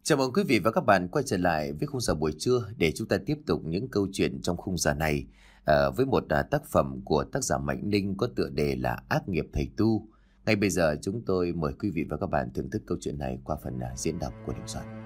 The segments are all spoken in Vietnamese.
Chào mừng quý vị và các bạn quay trở lại với khung giờ buổi trưa để chúng ta tiếp tục những câu chuyện trong khung giờ này với một tác phẩm của tác giả Mạnh Ninh có tựa đề là Ác nghiệp thầy tu. Ngay bây giờ chúng tôi mời quý vị và các bạn thưởng thức câu chuyện này qua phần diễn đọc của Đình Soạn.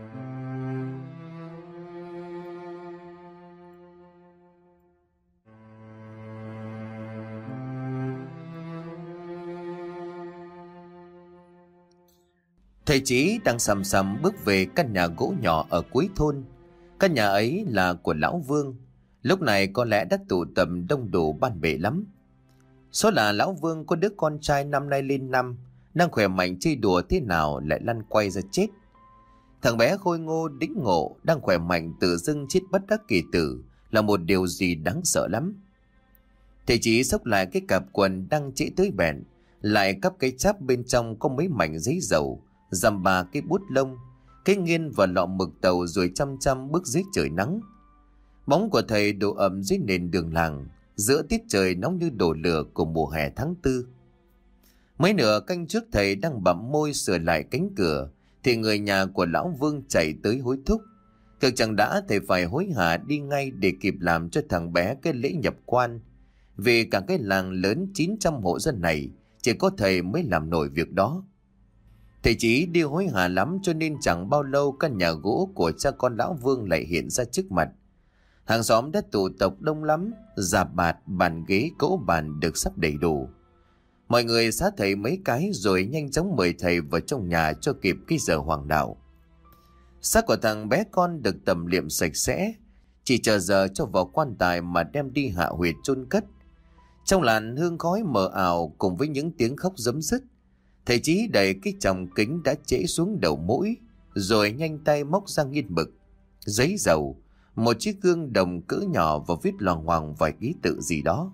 Thầy Chí đang sầm sầm bước về căn nhà gỗ nhỏ ở cuối thôn. Căn nhà ấy là của lão Vương. Lúc này có lẽ đã tụ tập đông đủ ban bệ lắm. Số là lão Vương có đứa con trai năm nay lên năm, đang khỏe mạnh chơi đùa thế nào lại lăn quay ra chết. Thằng bé khôi ngô đĩnh ngộ đang khỏe mạnh tự dưng chết bất đắc kỳ tử là một điều gì đáng sợ lắm. Thầy Chí xốc lại cái cặp quần đang trễ tới bẹn, lại cắp cái cháp bên trong có mấy mảnh giấy dầu, dăm ba cái bút lông, cái nghiên và lọ mực tàu rồi chăm chăm bước dưới trời nắng. Bóng của thầy đổ ẩm dưới nền đường làng, giữa tiết trời nóng như đổ lửa của mùa hè tháng 4. Mấy nửa canh trước thầy đang bặm môi sửa lại cánh cửa, thì người nhà của lão Vương chạy tới hối thúc. Cực chẳng đã thầy phải hối hả đi ngay để kịp làm cho thằng bé cái lễ nhập quan. Vì cả cái làng lớn 900 hộ dân này, chỉ có thầy mới làm nổi việc đó. Thầy Chí đi hối hả lắm cho nên chẳng bao lâu căn nhà gỗ của cha con lão Vương lại hiện ra trước mặt. Hàng xóm đã tụ tập đông lắm, rạp bạt, bàn ghế, cỗ bàn được sắp đầy đủ. Mọi người xá thầy mấy cái rồi nhanh chóng mời thầy vào trong nhà cho kịp cái giờ hoàng đạo. Xác của thằng bé con được tẩm liệm sạch sẽ, chỉ chờ giờ cho vào quan tài mà đem đi hạ huyệt chôn cất. Trong làn hương khói mờ ảo cùng với những tiếng khóc rấm rứt, thầy Chí đẩy cái chồng kính đã trễ xuống đầu mũi, rồi nhanh tay móc ra nghiên mực, giấy dầu, một chiếc gương đồng cỡ nhỏ và viết loằng ngoằng vài ký tự gì đó.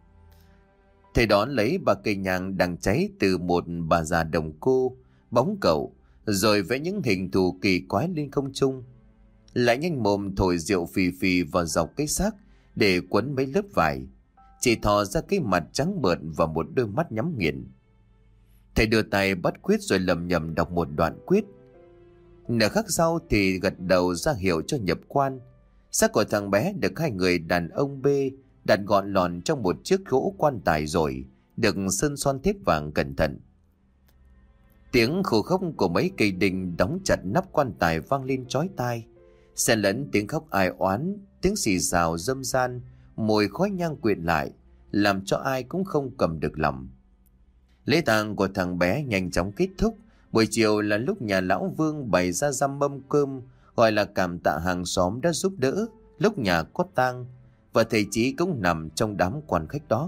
Thầy đón lấy ba cây nhang đang cháy từ một bà già đồng cô, bóng cậu, rồi vẽ những hình thù kỳ quái lên không trung. Lại nhanh mồm thổi rượu phì phì vào dọc cái xác để quấn mấy lớp vải, chỉ thò ra cái mặt trắng bợt và một đôi mắt nhắm nghiền. Thầy đưa tay bắt quyết rồi lầm nhầm đọc một đoạn quyết. Nửa khắc sau thì gật đầu ra hiệu cho nhập quan. Xác của thằng bé được hai người đàn ông bê đặt gọn lòn trong một chiếc gỗ quan tài rồi được sơn son thép vàng cẩn thận. Tiếng khô khốc của mấy cây đinh đóng chặt nắp quan tài vang lên chói tai, xen lẫn tiếng khóc ai oán, tiếng xì xào râm ran, mùi khói nhang quyện lại, làm cho ai cũng không cầm được lòng. Lễ tang của thằng bé nhanh chóng kết thúc. Buổi chiều là lúc nhà lão Vương bày ra dăm mâm cơm, gọi là cảm tạ hàng xóm đã giúp đỡ lúc nhà có tang, và thầy Chí cũng nằm trong đám quan khách đó.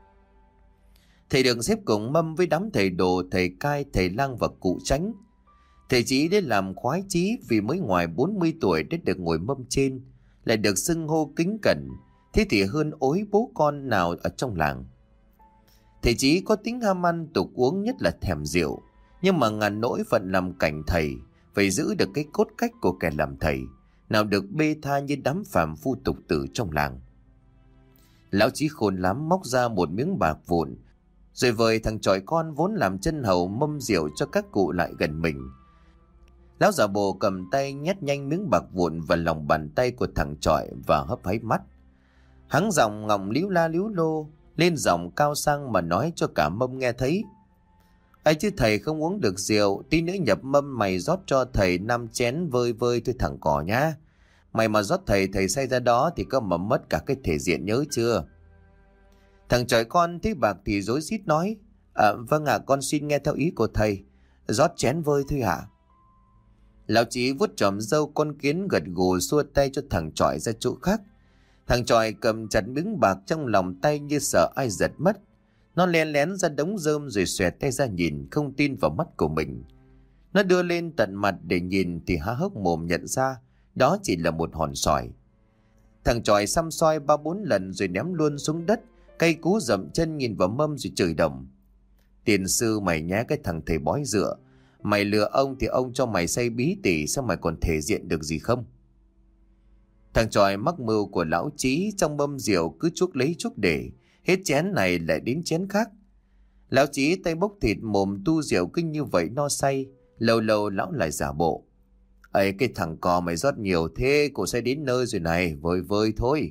Thầy được xếp cùng mâm với đám thầy đồ, thầy cai, thầy lang và cụ Chánh. Thầy Chí đến làm khoái chí vì mới ngoài 40 tuổi đã được ngồi mâm trên, lại được xưng hô kính cẩn, thế thì hơn ối bố con nào ở trong làng. Thầy Chí có tính ham ăn tục uống, nhất là thèm rượu, nhưng mà ngàn nỗi phận làm cảnh thầy phải giữ được cái cốt cách của kẻ làm thầy, nào được bê tha như đám phàm phu tục tử trong làng. Lão Chí khôn lắm, móc ra một miếng bạc vụn, rồi vời thằng chòi con vốn làm chân hầu mâm rượu cho các cụ lại gần mình. Lão giả bộ cầm tay nhét nhanh miếng bạc vụn vào lòng bàn tay của thằng chòi và hấp háy mắt. Hắn giọng ngọng líu la líu lô, lên giọng cao sang mà nói cho cả mâm nghe thấy. Ấy chứ thầy không uống được rượu, tí nữa nhập mâm mày rót cho thầy 5 chén vơi vơi thôi thằng cỏ nhá. Mày mà rót thầy say ra đó thì có mà mất cả cái thể diện, nhớ chưa? Thằng chòi con thấy bạc thì rối rít nói: Vâng ạ, con xin nghe theo ý của thầy, rót chén vơi thôi ạ. Lão Chí vuốt chòm râu con kiến gật gù xua tay cho thằng chòi ra chỗ khác. Thằng chòi cầm chặt miếng bạc trong lòng tay như sợ ai giật mất. Nó len lén ra đống rơm rồi xòe tay ra nhìn, không tin vào mắt của mình. Nó đưa lên tận mặt để nhìn thì há hốc mồm nhận ra đó chỉ là một hòn sỏi. Thằng chòi xăm soi 3-4 lần rồi ném luôn xuống đất, cay cú dậm chân nhìn vào mâm rồi chửi đồng: Tiền sư mày nhé, cái thằng thầy bói dựa, mày lừa ông thì ông cho mày say bí tỉ, sao mày còn thể diện được gì không? Thằng chòi mắc mưu của lão Chí, trong mâm rượu cứ chuốc lấy chuốc để, hết chén này lại đến chén khác. Lão Chí tay bốc thịt mồm tu rượu cứ như vậy no say, lâu lâu lão lại giả bộ: Ấy cái thằng cò mày rót nhiều thế, cô sẽ đến nơi rồi này, vơi vơi thôi.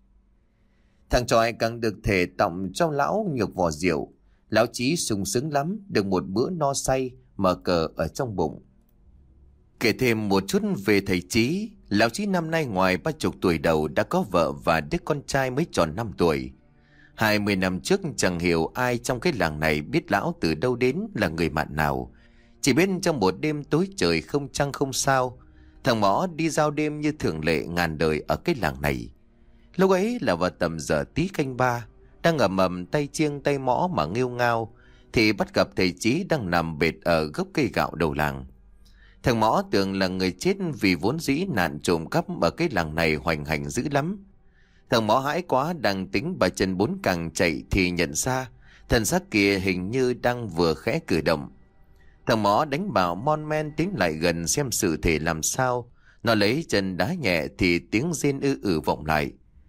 Thằng tròi càng được thể tọng trong lão nhược vò rượu. Lão Chí sung sướng lắm, được một bữa no say, mở cờ ở trong bụng. Kể thêm một chút về thầy Chí. Lão Chí năm nay ngoài 30 tuổi đầu đã có vợ và đứa con trai mới tròn 5 tuổi. 20 năm trước chẳng hiểu ai trong cái làng này biết lão từ đâu đến, là người mạn nào. Chỉ biết trong một đêm tối trời không trăng không sao, thằng Mõ đi giao đêm như thường lệ ngàn đời ở cái làng này. Lúc ấy là vào tầm giờ tí canh ba, đang ầm ầm tay chiêng tay mõ mà nghêu ngao, thì bắt gặp thầy Chí đang nằm bệt ở gốc cây gạo đầu làng. Thằng Mõ tưởng là người chết vì vốn dĩ nạn trộm cắp ở cái làng này hoành hành dữ lắm. Thằng Mõ hãi quá, đang tính bà chân bốn càng chạy thì nhận ra thần xác kia hình như đang vừa khẽ cử động. Thằng Mõ đánh bảo mon men tiến lại gần xem sự thể làm sao. Nó lấy chân đá nhẹ thì tiếng rên vọng lại.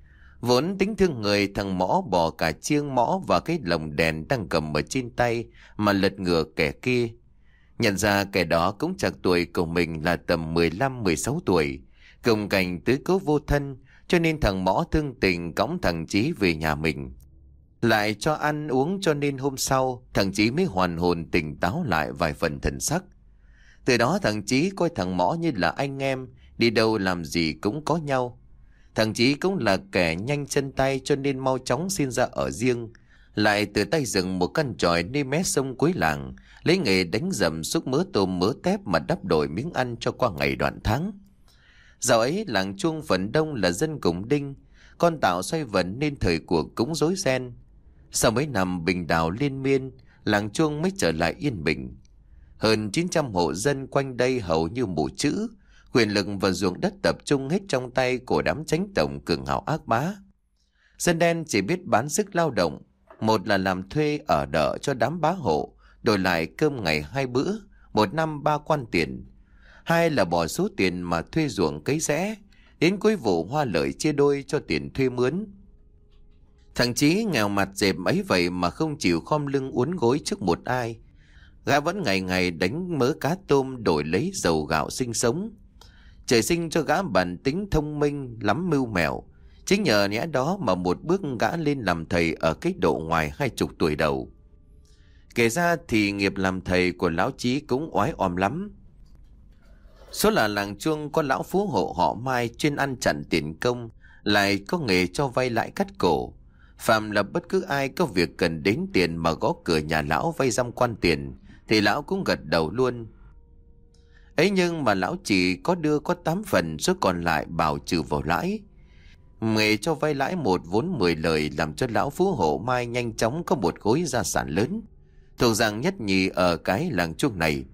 Vốn tính thương người, thằng Mõ bỏ cả chiêng mõ và cái lồng đèn đang cầm ở trên tay mà lật ngửa kẻ kia. Nhận ra kẻ đó cũng chạc tuổi của mình là tầm 15-16 tuổi, cùng cảnh tứ cố vô thân, cho nên thằng Mõ thương tình cõng thằng Chí về nhà mình. Lại cho ăn uống cho nên hôm sau thằng Chí mới hoàn hồn tỉnh táo lại vài phần thần sắc. Từ đó thằng Chí coi thằng Mõ như là anh em, đi đâu làm gì cũng có nhau. Thằng Chí cũng là kẻ nhanh chân tay cho nên mau chóng xin ra ở riêng. Lại từ tay dựng một căn chòi nơi mé sông cuối làng, lấy nghề đánh dầm xúc mớ tôm mớ tép mà đắp đổi miếng ăn cho qua ngày đoạn tháng. Dạo ấy làng Chuông phần đông là dân cùng đinh, con tảo xoay vần nên thời cuộc cũng rối ren. Sau mấy năm bình đào liên miên, làng Chuông mới trở lại yên bình. Hơn 900 hộ dân quanh đây hầu như mù chữ, quyền lực và ruộng đất tập trung hết trong tay của đám chánh tổng cường hào ác bá. Dân đen chỉ biết bán sức lao động, một là làm thuê ở đợ cho đám bá hộ, đổi lại cơm ngày 2 bữa, một năm 3 quan tiền. Hai là bỏ số tiền mà thuê ruộng cấy rẽ, đến cuối vụ hoa lợi chia đôi cho tiền thuê mướn. Thằng Chí nghèo mặt dẹp ấy vậy mà không chịu khom lưng uốn gối trước một ai. Gã vẫn ngày ngày đánh mớ cá tôm đổi lấy dầu gạo sinh sống. Trời sinh cho gã bản tính thông minh lắm mưu mẹo. Chính nhờ nhẽ đó mà một bước gã lên làm thầy ở cái độ ngoài 20 tuổi đầu. Kể ra thì nghiệp làm thầy của lão Chí cũng oái oăm lắm. Số là làng Chuông có lão phú hộ họ Mai chuyên ăn chặn tiền công, lại có nghề cho vay lãi cắt cổ. Phạm là bất cứ ai có việc cần đến tiền mà gõ cửa nhà lão vay dăm quan tiền thì lão cũng gật đầu luôn. Ấy nhưng mà lão chỉ có đưa có 8 phần, số còn lại bảo trừ vào lãi. Nghề cho vay lãi một vốn 10 lời làm cho lão phú hộ Mai nhanh chóng có một khối gia sản lớn, thuộc dạng nhất nhì ở cái làng Chuông này.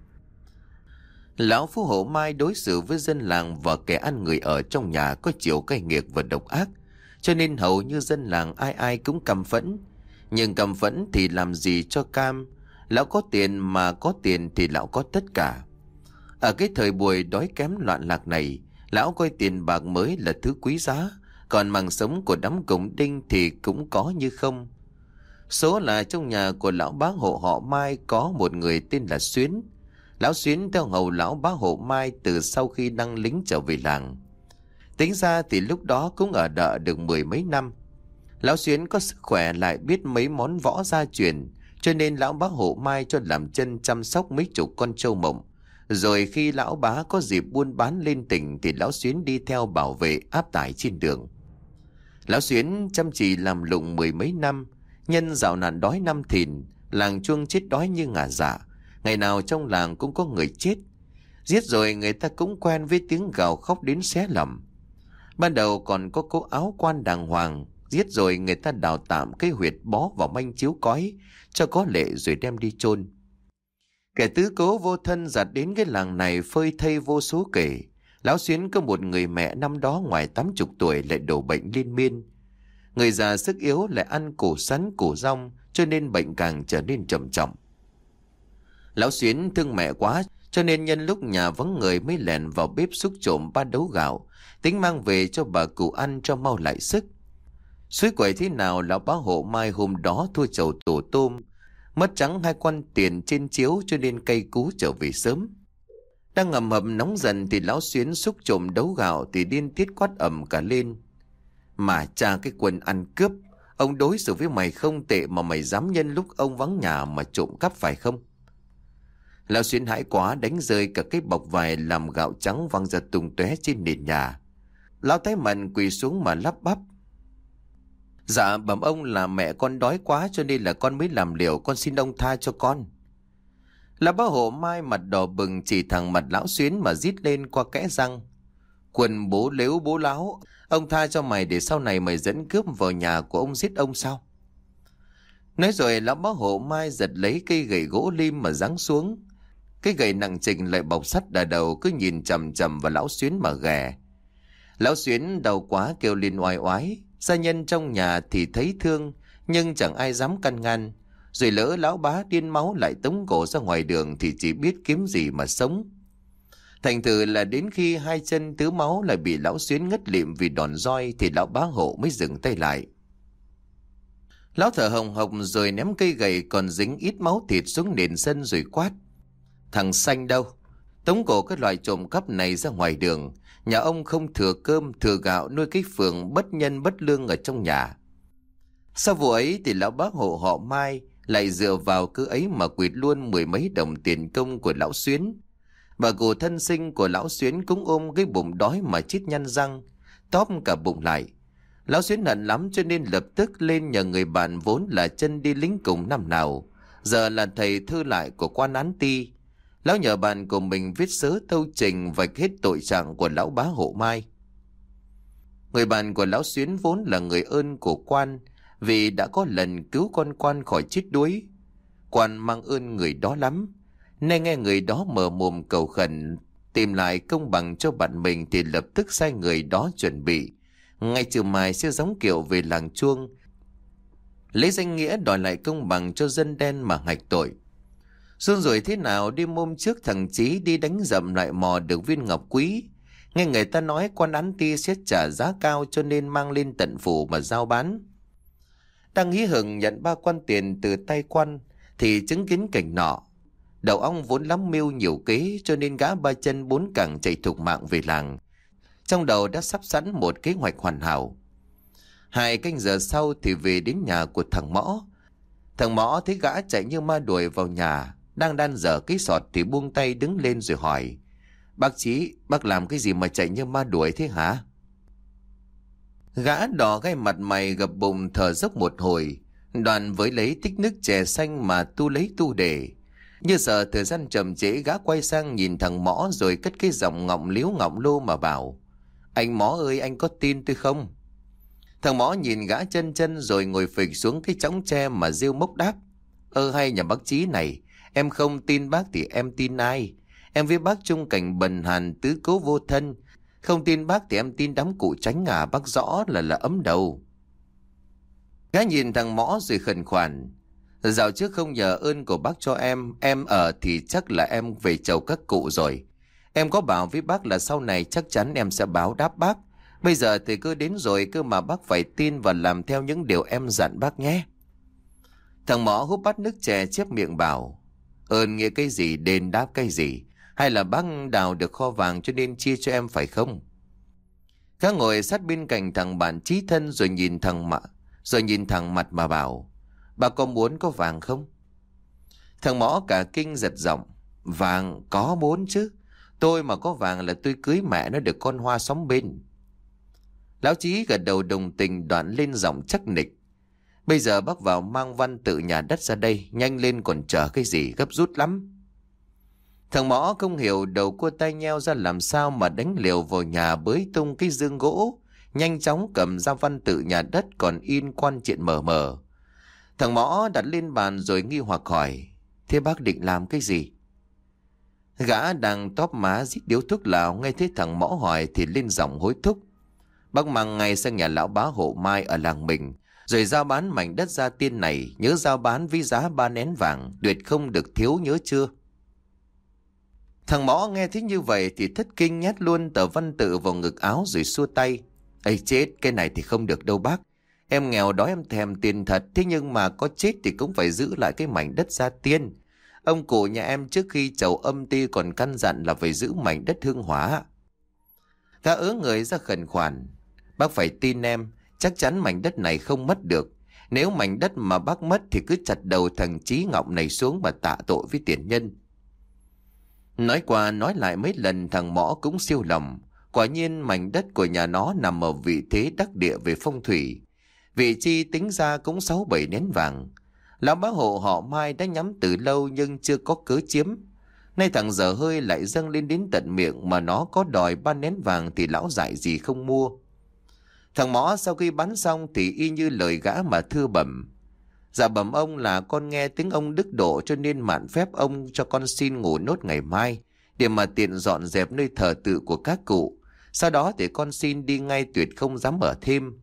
Lão phú hộ Mai đối xử với dân làng và kẻ ăn người ở trong nhà có chiều cay nghiệt và độc ác, cho nên hầu như dân làng ai ai cũng căm phẫn. Nhưng căm phẫn thì làm gì cho cam, lão có tiền mà có tiền thì lão có tất cả. Ở cái thời buổi đói kém loạn lạc này, lão coi tiền bạc mới là thứ quý giá, còn mạng sống của đám cùng đinh thì cũng có như không. Số là trong nhà của lão bá hộ họ Mai có một người tên là Xuyến. Lão Xuyến theo hầu lão bá hộ Mai từ sau khi đăng lính trở về làng. Tính ra thì lúc đó cũng ở đợ được 10 mấy năm. Lão Xuyến có sức khỏe lại biết mấy món võ gia truyền, cho nên lão bá hộ Mai cho làm chân chăm sóc mấy chục con trâu mộng. Rồi khi lão bá có dịp buôn bán lên tỉnh thì lão Xuyến đi theo bảo vệ áp tải trên đường. Lão Xuyến chăm chỉ làm lụng 10 mấy năm, nhân dạo nạn đói năm thìn, làng Chuông chết đói như ngả dạ. Ngày nào trong làng cũng có người chết. Giết rồi người ta cũng quen với tiếng gào khóc đến xé lòng. Ban đầu còn có cố áo quan đàng hoàng, giết rồi người ta đào tạm cái huyệt bó vào manh chiếu cói cho có lệ rồi đem đi chôn. Kẻ tứ cố vô thân giặt đến cái làng này phơi thây vô số kể. Lão Xuyến có một người mẹ năm đó ngoài 80 tuổi lại đổ bệnh liên miên. Người già sức yếu lại ăn củ sắn củ rong, cho nên bệnh càng trở nên trầm trọng. Lão Xuyến thương mẹ quá, cho nên nhân lúc nhà vắng người mới lèn vào bếp xúc trộm 3 đấu gạo, tính mang về cho bà cụ ăn cho mau lại sức. Suối quậy thế nào lão bá hộ Mai hôm đó thua chầu tổ tôm, mất trắng 2 quan tiền trên chiếu cho nên cay cú trở về sớm. Đang ngầm hầm nóng dần thì lão Xuyến xúc trộm đấu gạo thì điên tiết quát ầm cả lên. Mà cha cái quần ăn cướp, ông đối xử với mày không tệ mà mày dám nhân lúc ông vắng nhà mà trộm cắp phải không? Lão Xuyến hãi quá đánh rơi cả cái bọc vải làm gạo trắng văng ra tung tóe trên nền nhà. Lão tái mặt quỳ xuống mà lắp bắp. Dạ bẩm ông là mẹ con đói quá cho nên là con mới làm liều, con xin ông tha cho con. Là bá Hộ Mai mặt đỏ bừng chỉ thẳng mặt lão Xuyến mà rít lên qua kẽ răng. Quần bố lếu bố láo, ông tha cho mày để sau này mày dẫn cướp vào nhà của ông giết ông sao? Nói rồi lão bá Hộ Mai giật lấy cây gậy gỗ lim mà giáng xuống. Cái gậy nặng trịch lại bọc sắt đà đầu cứ nhìn chằm chằm vào lão Xuyến mà ghè. Lão Xuyến đau quá kêu lên oai oái. Gia nhân trong nhà thì thấy thương nhưng chẳng ai dám can ngăn. Rồi lỡ lão bá điên máu lại tống cổ ra ngoài đường thì chỉ biết kiếm gì mà sống. Thành thử là đến khi hai chân tứ máu lại bị lão Xuyến ngất lịm vì đòn roi thì lão bá Hộ mới dừng tay lại. Lão thở hồng hộc rồi ném cây gậy còn dính ít máu thịt xuống nền sân rồi quát. Thằng Xanh đâu? Tống cổ cái loại trộm cắp này ra ngoài đường. Nhà ông không thừa cơm thừa gạo nuôi cái phường bất nhân bất lương ở trong nhà. Sau vụ ấy thì lão bá Hộ họ Mai lại dựa vào cứ ấy mà quỵt luôn 10 mấy đồng tiền công của lão Xuyến. Bà cụ thân sinh của lão Xuyến cũng ôm cái bụng đói mà chít nhăn răng, tóp cả bụng lại. Lão Xuyến hận lắm cho nên lập tức lên nhờ người bạn vốn là chân đi lính cùng năm nào, giờ là thầy thư lại của quan án ty. Lão nhờ bạn của mình viết sớ tâu trình vạch hết tội trạng của lão bá Hộ Mai. Người bạn của lão Xuyến vốn là người ơn của quan, vì đã có lần cứu con quan khỏi chết đuối. Quan mang ơn người đó lắm, nên nghe người đó mở mồm cầu khẩn tìm lại công bằng cho bạn mình thì lập tức sai người đó chuẩn bị ngay chiều mai sẽ gióng kiệu về làng Chuông, lấy danh nghĩa đòi lại công bằng cho dân đen mà hạch tội. Xuân rồi thế nào đêm hôm trước thằng Chí đi đánh dậm lại mò được viên ngọc quý. Nghe người ta nói quan án ty sẽ trả giá cao cho nên mang lên tận phủ mà giao bán. Đang hí hửng nhận 3 quan tiền từ tay quan thì chứng kiến cảnh nọ. Đầu ong vốn lắm mưu nhiều kế cho nên gã 3 chân 4 cẳng chạy thục mạng về làng. Trong đầu đã sắp sẵn một kế hoạch hoàn hảo. 2 canh giờ sau thì về đến nhà của thằng Mõ. Thằng Mõ thấy gã chạy như ma đuổi vào nhà, đang đan dở cái sọt thì buông tay đứng lên rồi hỏi. Bác Chí, bác làm cái gì mà chạy như ma đuổi thế hả? Gã đỏ gai mặt mày gập bụng thở dốc một hồi, đoạn với lấy tích nước chè xanh mà tu lấy tu để. Như sợ thời gian chậm trễ gã quay sang nhìn thằng Mõ rồi cất cái giọng ngọng liếu ngọng lô mà bảo. Anh Mõ ơi, anh có tin tôi không? Thằng Mõ nhìn gã chân chân rồi ngồi phịch xuống cái chõng tre mà rêu mốc đáp. Hay nhà bác Chí này, em không tin bác thì em tin ai? Em với bác chung cảnh bần hàn tứ cố vô thân. Không tin bác thì em tin đám cụ Tránh à, bác rõ là ấm đầu. Gã nhìn thằng Mõ rồi khẩn khoản. Dạo trước không nhờ ơn của bác cho em ở thì chắc là em về chầu các cụ rồi. Em có bảo với bác là sau này chắc chắn em sẽ báo đáp bác. Bây giờ thì cứ đến rồi cơ mà bác phải tin và làm theo những điều em dặn bác nhé. Thằng Mõ húp bát nước chè chép miệng bảo. Ơn nghĩa cái gì, đền đáp cái gì? Hay là bác đào được kho vàng cho nên chia cho em phải không? Gã ngồi sát bên cạnh thằng bạn chí thân rồi nhìn thằng mặt mà bảo. Bà có muốn có vàng không? Thằng Mõ cả kinh giật giọng. Vàng có muốn chứ. Tôi mà có vàng là tôi cưới mẹ nó được con Hoa xóm bên. Lão Chí gật đầu đồng tình đoạn lên giọng chắc nịch. Bây giờ bác vào mang văn tự nhà đất ra đây, nhanh lên còn chờ cái gì, gấp rút lắm. Thằng Mõ không hiểu, đầu cua tay nheo ra làm sao mà đánh liều vào nhà bới tung cái giương gỗ, nhanh chóng cầm ra văn tự nhà đất còn in quan triện mờ mờ. Thằng Mõ đặt lên bàn rồi nghi hoặc hỏi. Thế bác định làm cái gì? Gã đang tóp má rít điếu thuốc lào, nghe thấy thằng Mõ hỏi thì lên giọng hối thúc. Bác mang ngay sang nhà lão bá Hộ Mai ở làng mình, rồi giao bán mảnh đất Gia Tiên này, nhớ giao bán với giá 3 nén vàng, tuyệt không được thiếu, nhớ chưa? Thằng Mõ nghe thấy như vậy thì thất kinh nhét luôn tờ văn tự vào ngực áo rồi xua tay. Ây chết, cái này thì không được đâu bác. Em nghèo đói em thèm tiền thật, thế nhưng mà có chết thì cũng phải giữ lại cái mảnh đất Gia Tiên. Ông cụ nhà em trước khi chầu âm ti còn căn dặn là phải giữ mảnh đất hương hóa. Gã ớ người ra khẩn khoản. Bác phải tin em, chắc chắn mảnh đất này không mất được. Nếu mảnh đất mà bác mất thì cứ chặt đầu thằng Chí Ngọng này xuống mà tạ tội với tiền nhân. Nói qua nói lại mấy lần thằng Mõ cũng siêu lòng. Quả nhiên mảnh đất của nhà nó nằm ở vị thế đắc địa về phong thủy. Vị chi tính ra cũng 6-7 nén vàng. Lão bá hộ họ Mai đã nhắm từ lâu nhưng chưa có cớ chiếm. Nay thằng dở hơi lại dâng lên đến tận miệng mà nó có đòi 3 nén vàng thì lão dại gì không mua. Thằng Mõ sau khi bán xong thì y như lời gã mà thưa bẩm. Dạ bẩm ông là con nghe tiếng ông đức độ cho nên mạn phép ông cho con xin ngủ nốt ngày mai để mà tiện dọn dẹp nơi thờ tự của các cụ. Sau đó thì con xin đi ngay, tuyệt không dám ở thêm.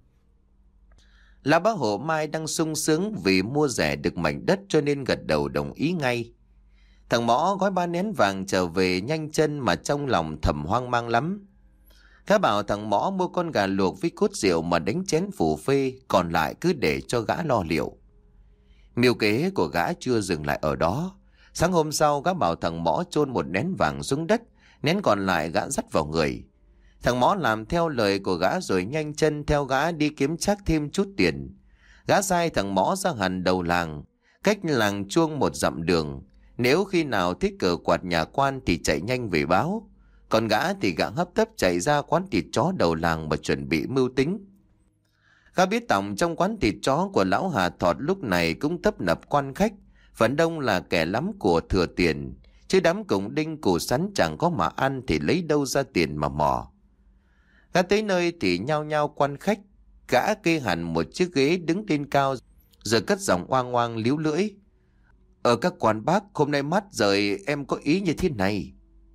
Lão bá hộ Mai đang sung sướng vì mua rẻ được mảnh đất cho nên gật đầu đồng ý ngay. Thằng Mõ gói 3 nén vàng trở về nhanh chân mà trong lòng thầm hoang mang lắm. Gã bảo thằng Mõ mua con gà luộc với cốt rượu mà đánh chén phủ phê, còn lại cứ để cho gã lo liệu. Mưu kế của gã chưa dừng lại ở đó. Sáng hôm sau gã bảo thằng Mõ chôn một nén vàng xuống đất, nén còn lại gã dắt vào người. Thằng Mõ làm theo lời của gã rồi nhanh chân theo gã đi kiếm chắc thêm chút tiền. Gã sai thằng Mõ ra hẳn đầu làng, cách làng chuông 1 dặm đường. Nếu khi nào thích cờ quạt nhà quan thì chạy nhanh về báo. Còn gã thì gã hấp tấp chạy ra quán thịt chó đầu làng mà chuẩn bị mưu tính. Gã biết tòng trong quán thịt chó của lão Hà Thọt lúc này cũng tấp nập quan khách, phần đông là kẻ lắm của thừa tiền, chứ đám cổng đinh củ sắn chẳng có mà ăn thì lấy đâu ra tiền mà mò. Gã tới nơi thì nhao nhao quan khách. Gã kê hẳn một chiếc ghế đứng lên cao rồi cất giọng oang oang líu lưỡi. Ở các quan bác, hôm nay mắt rời em có ý như thế này.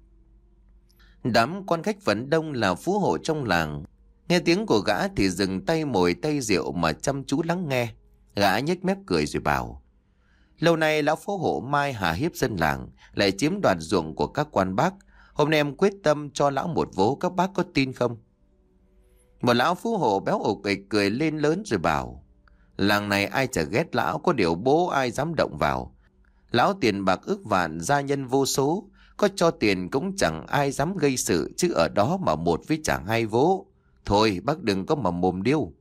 Đám quan khách phần đông là phú hộ trong làng. Nghe tiếng của gã thì dừng tay mồi tay rượu mà chăm chú lắng nghe. Gã nhếch mép cười rồi bảo. Lâu nay lão phú hộ Mai hà hiếp dân làng, lại chiếm đoạt ruộng của các quan bác. Hôm nay em quyết tâm cho lão một vố, các bác có tin không? Một lão phú hộ béo ục ịch cười lên lớn rồi bảo. Làng này ai chả ghét lão, có điều bố ai dám động vào. Lão tiền bạc ước vạn, gia nhân vô số, có cho tiền cũng chẳng ai dám gây sự, chứ ở đó mà một với chẳng hai vố. Thôi bác đừng có mà mồm điêu.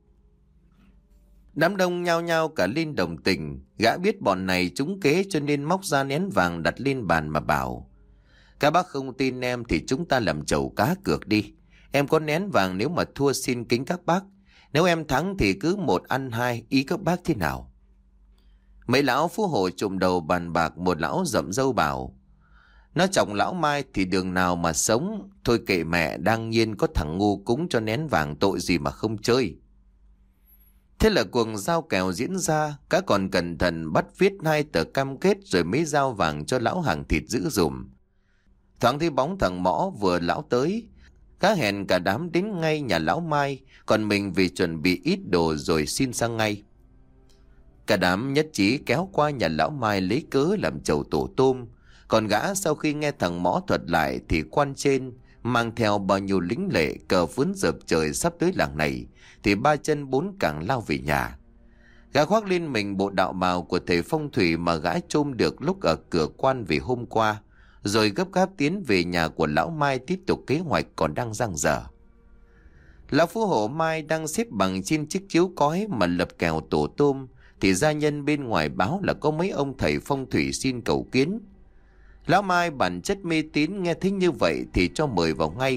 Đám đông nhao nhao cả lên đồng tình. Gã biết bọn này trúng kế cho nên móc ra nén vàng đặt lên bàn mà bảo. Các bác không tin em thì chúng ta làm chầu cá cược đi. Em có nén vàng, nếu mà thua xin kính các bác. Nếu em thắng thì cứ 1 ăn 2, ý các bác thế nào? Mấy lão phú hộ trùm đầu bàn bạc. Một lão rậm râu bảo. Nó chọc lão Mai thì đường nào mà sống. Thôi kệ mẹ, đang nhiên có thằng ngu cúng cho nén vàng, tội gì mà không chơi. Thế là cuồng giao kèo diễn ra. Cá còn cẩn thận bắt viết 2 tờ cam kết rồi mới giao vàng cho lão hàng thịt giữ dùm. Thoáng thấy bóng thằng Mõ vừa lão tới, cá hẹn cả đám đến ngay nhà lão Mai, còn mình vì chuẩn bị ít đồ rồi xin sang ngay. Cả đám nhất trí kéo qua nhà lão Mai lấy cớ làm chầu tổ tôm. Còn gã sau khi nghe thằng Mõ thuật lại thì quan trên mang theo bao nhiêu lính lệ, cờ phướn rợp trời sắp tới làng này thì 3 chân 4 cẳng lao về nhà. Gã khoác lên mình bộ đạo bào của thầy phong thủy mà gã trôm được lúc ở cửa quan vì hôm qua, rồi gấp gáp tiến về nhà của lão Mai tiếp tục kế hoạch còn đang dang dở. Lão phú hộ Mai đang xếp bằng trên chiếc chiếu cói mà lập kèo tổ tôm thì gia nhân bên ngoài báo là có mấy ông thầy phong thủy xin cầu kiến. Lão Mai bản chất mê tín, nghe thấy như vậy thì cho mời vào ngay.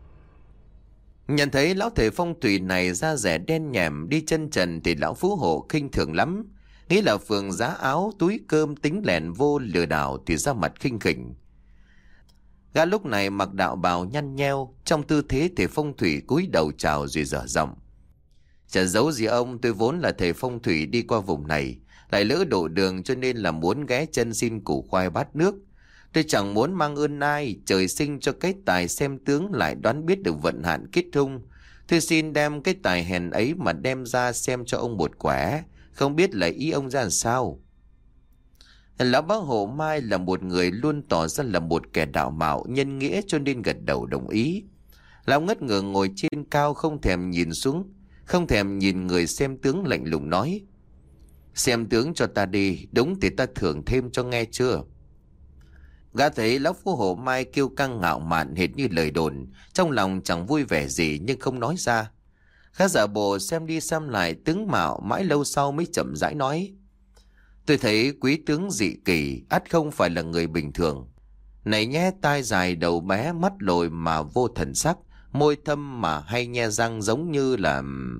Nhận thấy lão thầy phong thủy này da rẻ đen nhèm, đi chân trần thì lão phú hộ khinh thường lắm, nghĩ là phường giá áo túi cơm tính lẻn vô lừa đảo thì ra mặt khinh khỉnh. Gã lúc này mặc đạo bào nhăn nheo, trong tư thế thầy phong thủy cúi đầu chào rồi dở giọng. Chả giấu gì ông, tôi vốn là thầy phong thủy đi qua vùng này, lại lỡ đổ đường cho nên là muốn ghé chân xin củ khoai bát nước. Tôi chẳng muốn mang ơn ai, trời sinh cho cái tài xem tướng lại đoán biết được vận hạn kết hung. Tôi xin đem cái tài hèn ấy mà đem ra xem cho ông một quẻ, không biết là ý ông ra làm sao. Lão bác hộ Mai là một người luôn tỏ ra là một kẻ đạo mạo nhân nghĩa cho nên gật đầu đồng ý. Lão ngất ngửa ngồi trên cao, không thèm nhìn xuống, không thèm nhìn người xem tướng, lạnh lùng nói. Xem tướng cho ta đi, đúng thì ta thưởng thêm cho, nghe chưa? Gã thấy lão phú hộ mai kêu căng ngạo mạn hệt như lời đồn, trong lòng chẳng vui vẻ gì nhưng không nói ra. Gã giả bộ xem đi xem lại tướng mạo, mãi lâu sau mới chậm rãi nói: tôi thấy quý tướng dị kỳ, ắt không phải là người bình thường. Này nhé, tai dài đầu bé, mắt lồi mà vô thần sắc, môi thâm mà hay nhe răng giống như là...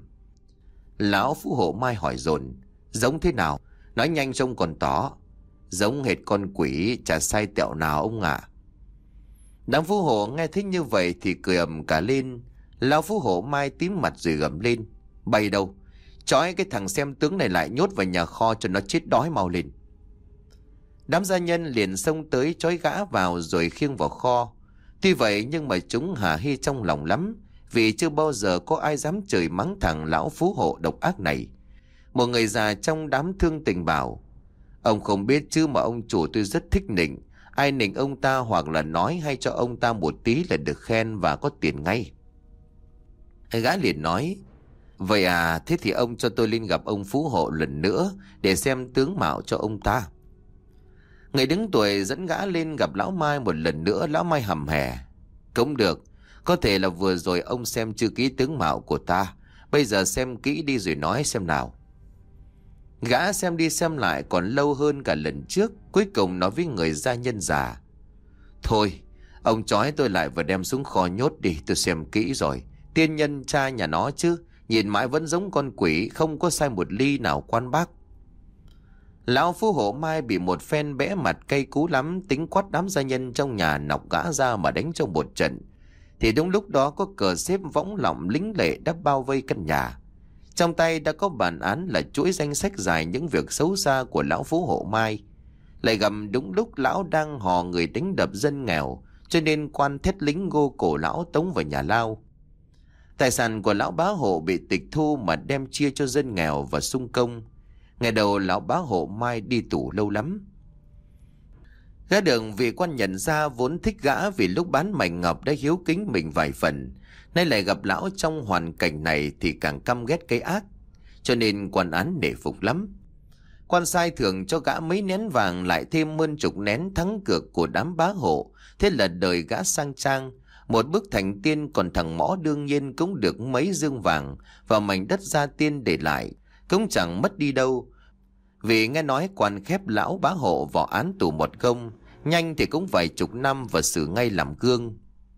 Lão phú hộ mai hỏi dồn: giống thế nào? Nói nhanh trông còn tỏ. Giống hệt con quỷ, chả sai tẹo nào ông ạ. Đám phú hộ nghe thấy như vậy thì cười ầm cả lên. Lão phú hộ mai tím mặt rồi gầm lên: bay đâu? Trói cái thằng xem tướng này lại, nhốt vào nhà kho cho nó chết đói mau lên. Đám gia nhân liền xông tới trói gã vào rồi khiêng vào kho. Tuy vậy nhưng mà chúng hả hê trong lòng lắm, vì chưa bao giờ có ai dám chửi mắng thằng lão phú hộ độc ác này. Một người già trong đám thương tình bảo: ông không biết chứ mà ông chủ tôi rất thích nịnh. Ai nịnh ông ta hoặc là nói hay cho ông ta một tí là được khen và có tiền ngay. Gã liền nói: vậy à, thế thì ông cho tôi lên gặp ông phú hộ lần nữa để xem tướng mạo cho ông ta. Người đứng tuổi dẫn gã lên gặp lão Mai một lần nữa. Lão Mai hầm hè: cũng được, có thể là vừa rồi ông xem chưa kỹ tướng mạo của ta, bây giờ xem kỹ đi rồi nói xem nào. Gã xem đi xem lại còn lâu hơn cả lần trước, cuối cùng nói với người gia nhân già: thôi, ông trói tôi lại và đem xuống kho nhốt đi, tôi xem kỹ rồi. Tiên nhân cha nhà nó chứ, nhìn mãi vẫn giống con quỷ, không có sai một ly nào quan bác. Lão phú hộ mai bị một phen bẽ mặt cay cú lắm, tính quát đám gia nhân trong nhà nọc gã ra mà đánh trong một trận. Thì đúng lúc đó có cờ xếp võng lọng lính lệ đã bao vây căn nhà. Trong tay đã có bản án là chuỗi danh sách dài những việc xấu xa của lão phú hộ mai. Lại gầm đúng lúc lão đang hò người đánh đập dân nghèo, cho nên quan thét lính gô cổ lão tống vào nhà lao. Tài sản của lão bá hộ bị tịch thu mà đem chia cho dân nghèo và sung công. Ngày đầu lão bá hộ mai đi tù lâu lắm. Gã đường vị quan nhận ra vốn thích gã vì lúc bán mảnh ngọc đã hiếu kính mình vài phần, nay lại gặp lão trong hoàn cảnh này thì càng căm ghét cái ác, cho nên quan án nể phục lắm. Quan sai thưởng cho gã mấy nén vàng lại thêm hơn chục nén thắng cược của đám bá hộ. Thế là đời gã sang trang, một bước thành tiên, còn thằng Mõ đương nhiên cũng được mấy dương vàng và mảnh đất gia tiên để lại, cũng chẳng mất đi đâu. Vì nghe nói quan khép lão bá hộ vào án tù một công, nhanh thì cũng vài chục năm và xử ngay làm gương.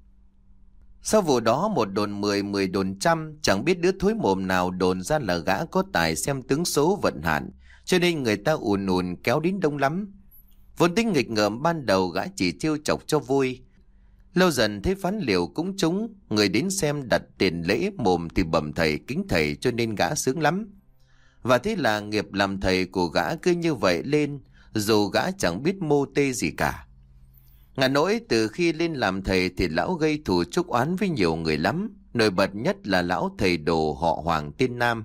Sau vụ đó một đồn 10, 10 đồn trăm, chẳng biết đứa thối mồm nào đồn ra là gã có tài xem tướng số vận hạn, cho nên người ta ùn ùn kéo đến đông lắm. Vốn tính nghịch ngợm ban đầu gã chỉ trêu chọc cho vui, lâu dần thấy phán liều cũng trúng, người đến xem đặt tiền lễ mồm thì bẩm thầy kính thầy, cho nên gã sướng lắm. Và thế là nghiệp làm thầy của gã cứ như vậy lên, dù gã chẳng biết mô tê gì cả. Ngà nỗi từ khi lên làm thầy thì lão gây thù chuốc oán với nhiều người lắm, nổi bật nhất là lão thầy đồ họ Hoàng tên Nam.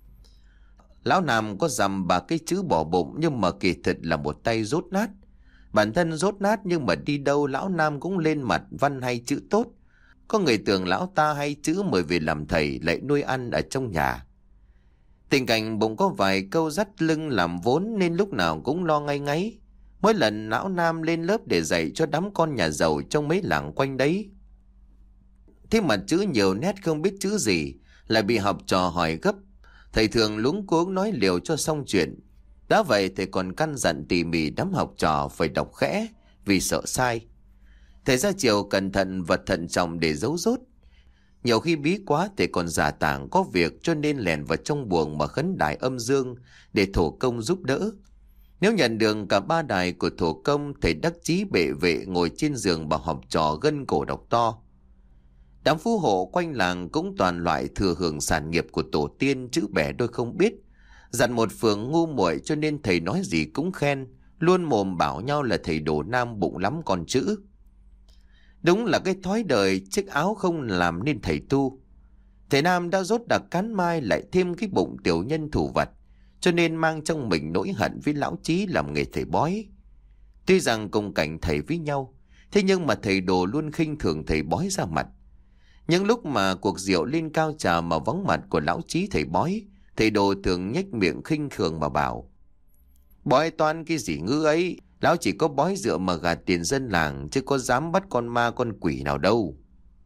Lão Nam có dằm ba cái chữ bỏ bụng, nhưng mà kỳ thực là một tay dốt nát. Bản thân dốt nát nhưng mà đi đâu lão Nam cũng lên mặt văn hay chữ tốt. Có người tưởng lão ta hay chữ mời về làm thầy lại nuôi ăn ở trong nhà. Tình cảnh bụng có vài câu dắt lưng làm vốn nên lúc nào cũng lo ngay ngáy. Mỗi lần lão Nam lên lớp để dạy cho đám con nhà giàu trong mấy làng quanh đấy, thế mà chữ nhiều nét không biết chữ gì, lại bị học trò hỏi gấp. Thầy thường luống cuống nói liều cho xong chuyện. Đã vậy thầy còn căn dặn tỉ mỉ đám học trò phải đọc khẽ vì sợ sai. Thầy ra chiều cẩn thận và thận trọng để giấu dốt. Nhiều khi bí quá thầy còn giả tảng có việc, cho nên lèn vào trong buồng mà khấn đài âm dương để thổ công giúp đỡ. Nếu nhận được cả ba đài của thổ công, thầy đắc chí bệ vệ ngồi trên giường bảo học trò gân cổ đọc to. Đám phú hộ quanh làng cũng toàn loại thừa hưởng sản nghiệp của tổ tiên, chữ bẻ đôi không biết. Dặn một phường ngu muội cho nên thầy nói gì cũng khen, luôn mồm bảo nhau là thầy đồ Nam bụng lắm con chữ. Đúng là cái thói đời chiếc áo không làm nên thầy tu. Thầy Nam đã dốt đặc cán mai lại thêm cái bụng tiểu nhân thủ vật, cho nên mang trong mình nỗi hận với lão Chí làm nghề thầy bói. Tuy rằng cùng cảnh thầy với nhau, thế nhưng mà thầy đồ luôn khinh thường thầy bói ra mặt. Những lúc mà cuộc rượu lên cao trào mà vắng mặt của lão Chí thầy bói, thầy đồ thường nhếch miệng khinh thường mà bảo: bói toán cái gì ngư ấy, Lão chỉ có bói dựa mà gạt tiền dân làng, chứ có dám bắt con ma con quỷ nào đâu.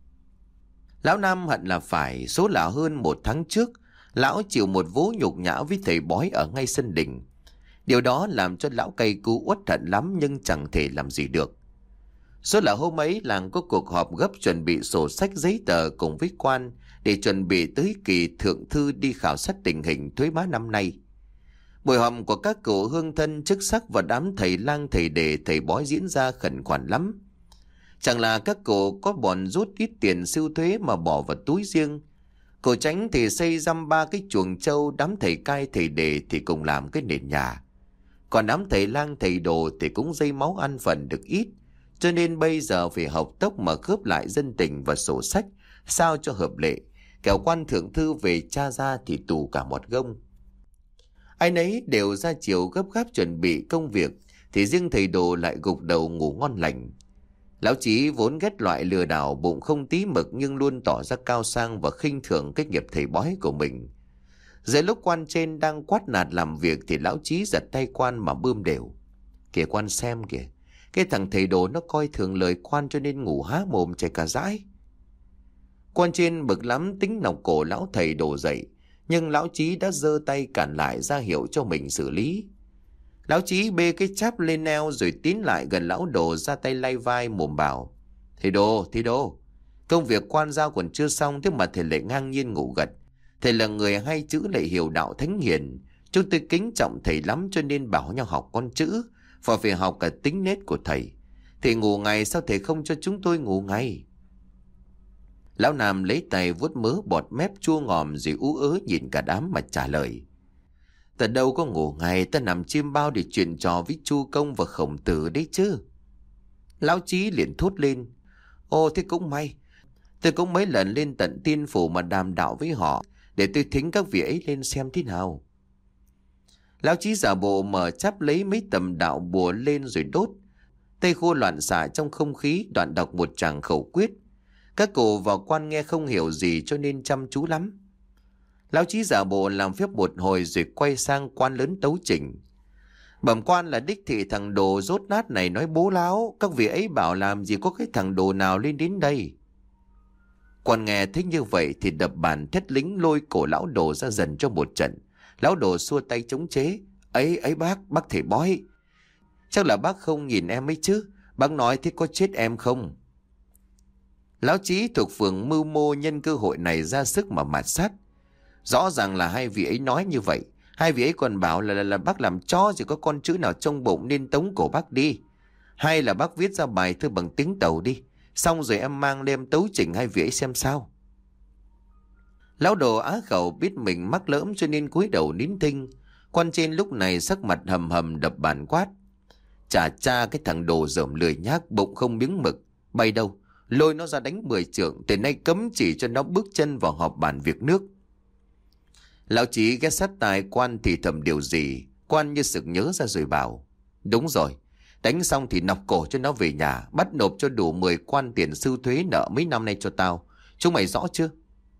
Lão Nam hận là phải, số là hơn 1 tháng trước, lão chịu một vố nhục nhã với thầy bói ở ngay sân đình. Điều đó làm cho lão cay cú uất hận lắm, nhưng chẳng thể làm gì được. Số là hôm ấy làng có cuộc họp gấp chuẩn bị sổ sách giấy tờ cùng với quan để chuẩn bị tới kỳ thượng thư đi khảo sát tình hình thuế má năm nay. Buổi họp của các cụ hương thân chức sắc và đám thầy lang thầy đề thầy bói diễn ra khẩn khoản lắm. Chẳng là các cụ có bọn rút ít tiền sưu thuế mà bỏ vào túi riêng. Cụ Chánh thì xây dăm 3 cái chuồng trâu, đám thầy cai thầy đề thì cùng làm cái nền nhà. Còn đám thầy lang thầy đồ thì cũng dây máu ăn phần được ít, cho nên bây giờ phải học tốc mà khớp lại dân tình và sổ sách sao cho hợp lệ, kẻo quan thượng thư về tra ra thì tù cả một gông. Ai nấy đều ra chiều gấp gáp chuẩn bị công việc, thì riêng thầy đồ lại gục đầu ngủ ngon lành. Lão Chí vốn ghét loại lừa đảo bụng không tí mực, nhưng luôn tỏ ra cao sang và khinh thường cái nghiệp thầy bói của mình. Giữa lúc quan trên đang quát nạt làm việc thì lão Chí giật tay quan mà bươm đều. Kìa quan xem kìa, cái thằng thầy đồ nó coi thường lời quan cho nên ngủ há mồm chảy cả dãi. Quan trên bực lắm tính nọc cổ lão thầy đồ dậy, nhưng lão Chí đã giơ tay cản lại ra hiệu cho mình xử lý. Lão Chí bê cái cháp lên eo rồi tiến lại gần lão đồ, ra tay lay vai mồm bảo: thầy đồ, công việc quan giao còn chưa xong, thế mà thầy lại ngang nhiên ngủ gật. Thầy là người hay chữ lại hiểu đạo thánh hiền, chúng tôi kính trọng thầy lắm cho nên bảo nhau học con chữ, phải học cả tính nết của thầy. Thầy ngủ ngày sao thầy không cho chúng tôi ngủ ngày? Lão Nam lấy tay vuốt mớ bọt mép chua ngòm rồi ú ớ nhìn cả đám mà trả lời: ta đâu có ngủ ngày, ta nằm chiêm bao để chuyện trò với Chu Công và Khổng Tử đấy chứ. Lão Chí liền thốt lên: ô thế cũng may, tôi cũng mấy lần lên tận Tiên Phủ mà đàm đạo với họ, để tôi thính các vị ấy lên xem thế nào. Lão Chí giả bộ mở chắp lấy mấy tầm đạo bùa lên rồi đốt, tay khô loạn xạ trong không khí, đoạn đọc một tràng khẩu quyết. Các cụ vào quan nghe không hiểu gì cho nên chăm chú lắm. Lão Chí giả bộ làm phép một hồi rồi quay sang quan lớn tấu trình: bẩm quan là đích thị thằng đồ rốt nát này nói bố láo, các vị ấy bảo làm gì có cái thằng đồ nào lên đến đây. Quan nghe thấy như vậy thì đập bàn thét lính lôi cổ lão đồ ra dần cho một trận. Lão đồ xua tay chống chế: ấy bác thầy bói, chắc là bác không nhìn em ấy chứ, bác nói thế có chết em không? Lão Chí thuộc phường mưu mô nhân cơ hội này ra sức mà mạt sát. Rõ ràng là hai vị ấy nói như vậy, hai vị ấy còn bảo là bác làm cho rồi có con chữ nào trong bụng nên tống cổ bác đi, hay là bác viết ra bài thơ bằng tiếng Tàu đi, xong rồi em mang lên tấu chỉnh hai vị ấy xem sao. Lão đồ á khẩu biết mình mắc lỡm cho nên cúi đầu nín thinh. Quan trên lúc này sắc mặt hầm hầm đập bàn quát: chà cha, cái thằng đồ dởm lười nhác, bụng không miếng mực, bay đâu, lôi nó ra đánh 10 chưởng, từ nay cấm chỉ cho nó bước chân vào họp bàn việc nước. Lão Chí ghé sát tai quan thì thầm điều gì, quan như sực nhớ ra rồi bảo: đúng rồi, đánh xong thì nọc cổ cho nó về nhà, bắt nộp cho đủ 10 quan tiền sưu thuế nợ mấy năm nay cho tao, chúng mày rõ chưa?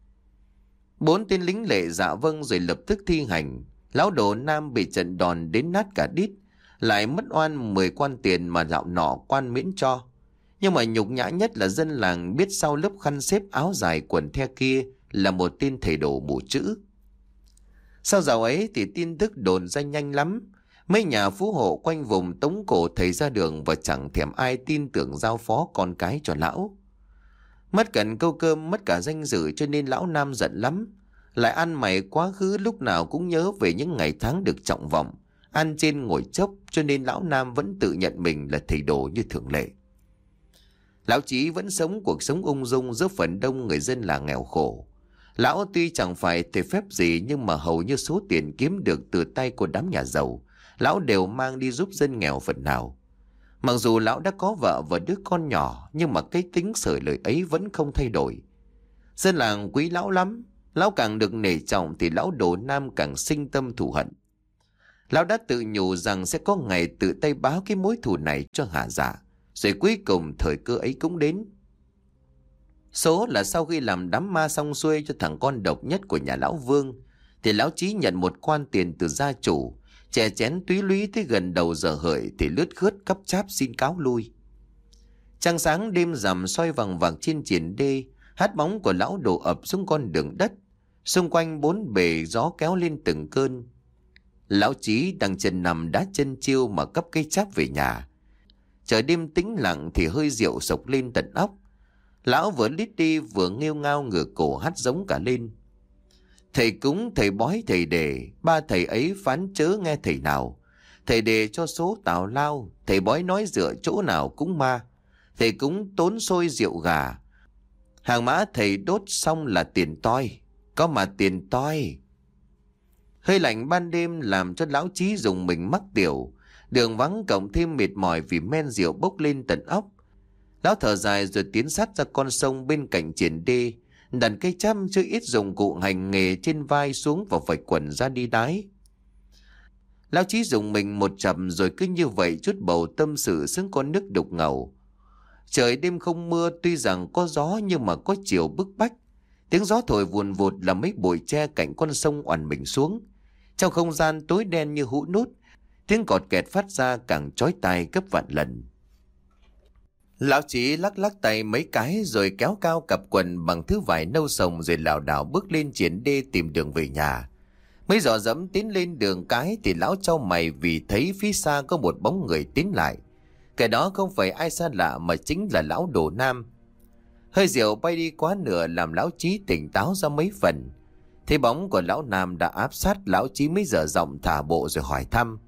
4 tên lính lệ dạ vâng rồi lập tức thi hành. Lão đồ Nam bị trận đòn đến nát cả đít, lại mất oan 10 quan tiền mà dạo nọ quan miễn cho. Nhưng mà nhục nhã nhất là dân làng biết sau lớp khăn xếp áo dài quần the kia là một tên thầy đồ mù chữ. Sau dạo ấy thì tin tức đồn ra nhanh lắm. Mấy nhà phú hộ quanh vùng tống cổ thầy ra đường và chẳng thèm ai tin tưởng giao phó con cái cho lão. Mất cần câu cơm, mất cả danh dự cho nên lão Nam giận lắm. Lại ăn mày quá khứ lúc nào cũng nhớ về những ngày tháng được trọng vọng, ăn trên ngồi chốc, cho nên lão Nam vẫn tự nhận mình là thầy đồ như thường lệ. Lão Chí vẫn sống cuộc sống ung dung giữa phần đông người dân là nghèo khổ. Lão tuy chẳng phải thầy phép gì, nhưng mà hầu như số tiền kiếm được từ tay của đám nhà giàu, lão đều mang đi giúp dân nghèo phần nào. Mặc dù lão đã có vợ và đứa con nhỏ, nhưng mà cái tính sởi lời ấy vẫn không thay đổi. Dân làng quý lão lắm. Lão càng được nể trọng thì lão đồ Nam càng sinh tâm thù hận. Lão đã tự nhủ rằng sẽ có ngày tự tay báo cái mối thù này cho Hà Dạ. Rồi cuối cùng thời cơ ấy cũng đến. Số là sau khi làm đám ma xong xuôi cho thằng con độc nhất của nhà lão Vương, thì lão Chí nhận một quan tiền từ gia chủ, Chè chén túy lúy tới gần đầu giờ hợi thì lướt khướt cắp cháp xin cáo lui. Trăng sáng đêm rằm soi vằng vặc trên triển đê, hát bóng của lão đổ ập xuống con đường đất. Xung quanh bốn bề gió kéo lên từng cơn. Lão Chí đang chân nằm đá chân chiêu mà cắp cây cháp về nhà. Trời đêm tĩnh lặng thì hơi rượu sộc lên tận óc. Lão vừa lít đi vừa nghêu ngao ngửa cổ hát giống cả lên. Thầy cúng, thầy bói, thầy đề, ba thầy ấy phán chớ nghe thầy nào. Thầy đề cho số tào lao, thầy bói nói dựa chỗ nào cũng ma. Thầy cúng tốn xôi rượu gà, hàng mã thầy đốt xong là tiền toi, có mà tiền toi. Hơi lạnh ban đêm làm cho lão Chí dùng mình mắc tiểu. Đường vắng cộng thêm mệt mỏi vì men rượu bốc lên tận óc. Lão thở dài rồi tiến sát ra con sông bên cạnh triển đê, đặt cây chăm chưa ít dụng cụ hành nghề trên vai xuống và vạch quần ra đi đái. Lão Chí dùng mình một chậm rồi cứ như vậy chút bầu tâm sự xuống con nước đục ngầu. Trời đêm không mưa, tuy rằng có gió nhưng mà có chiều bức bách. Tiếng gió thổi vùn vụt làm mấy bụi tre cạnh con sông oằn mình xuống. Trong không gian tối đen như hũ nút, tiếng cọt kẹt phát ra càng chói tai gấp vạn lần. Lão Chí lắc lắc tay mấy cái rồi kéo cao cặp quần bằng thứ vải nâu sồng rồi lảo đảo bước lên triển đê tìm đường về nhà. Mấy dò dẫm tiến lên đường cái thì lão chau mày vì thấy phía xa có một bóng người tiến lại. Cái đó không phải ai xa lạ mà chính là lão Đồ Nam. Hơi rượu bay đi quá nửa làm lão Chí tỉnh táo ra mấy phần. Thấy bóng của lão Nam đã áp sát, lão Chí mới dở giọng thả bộ rồi hỏi thăm.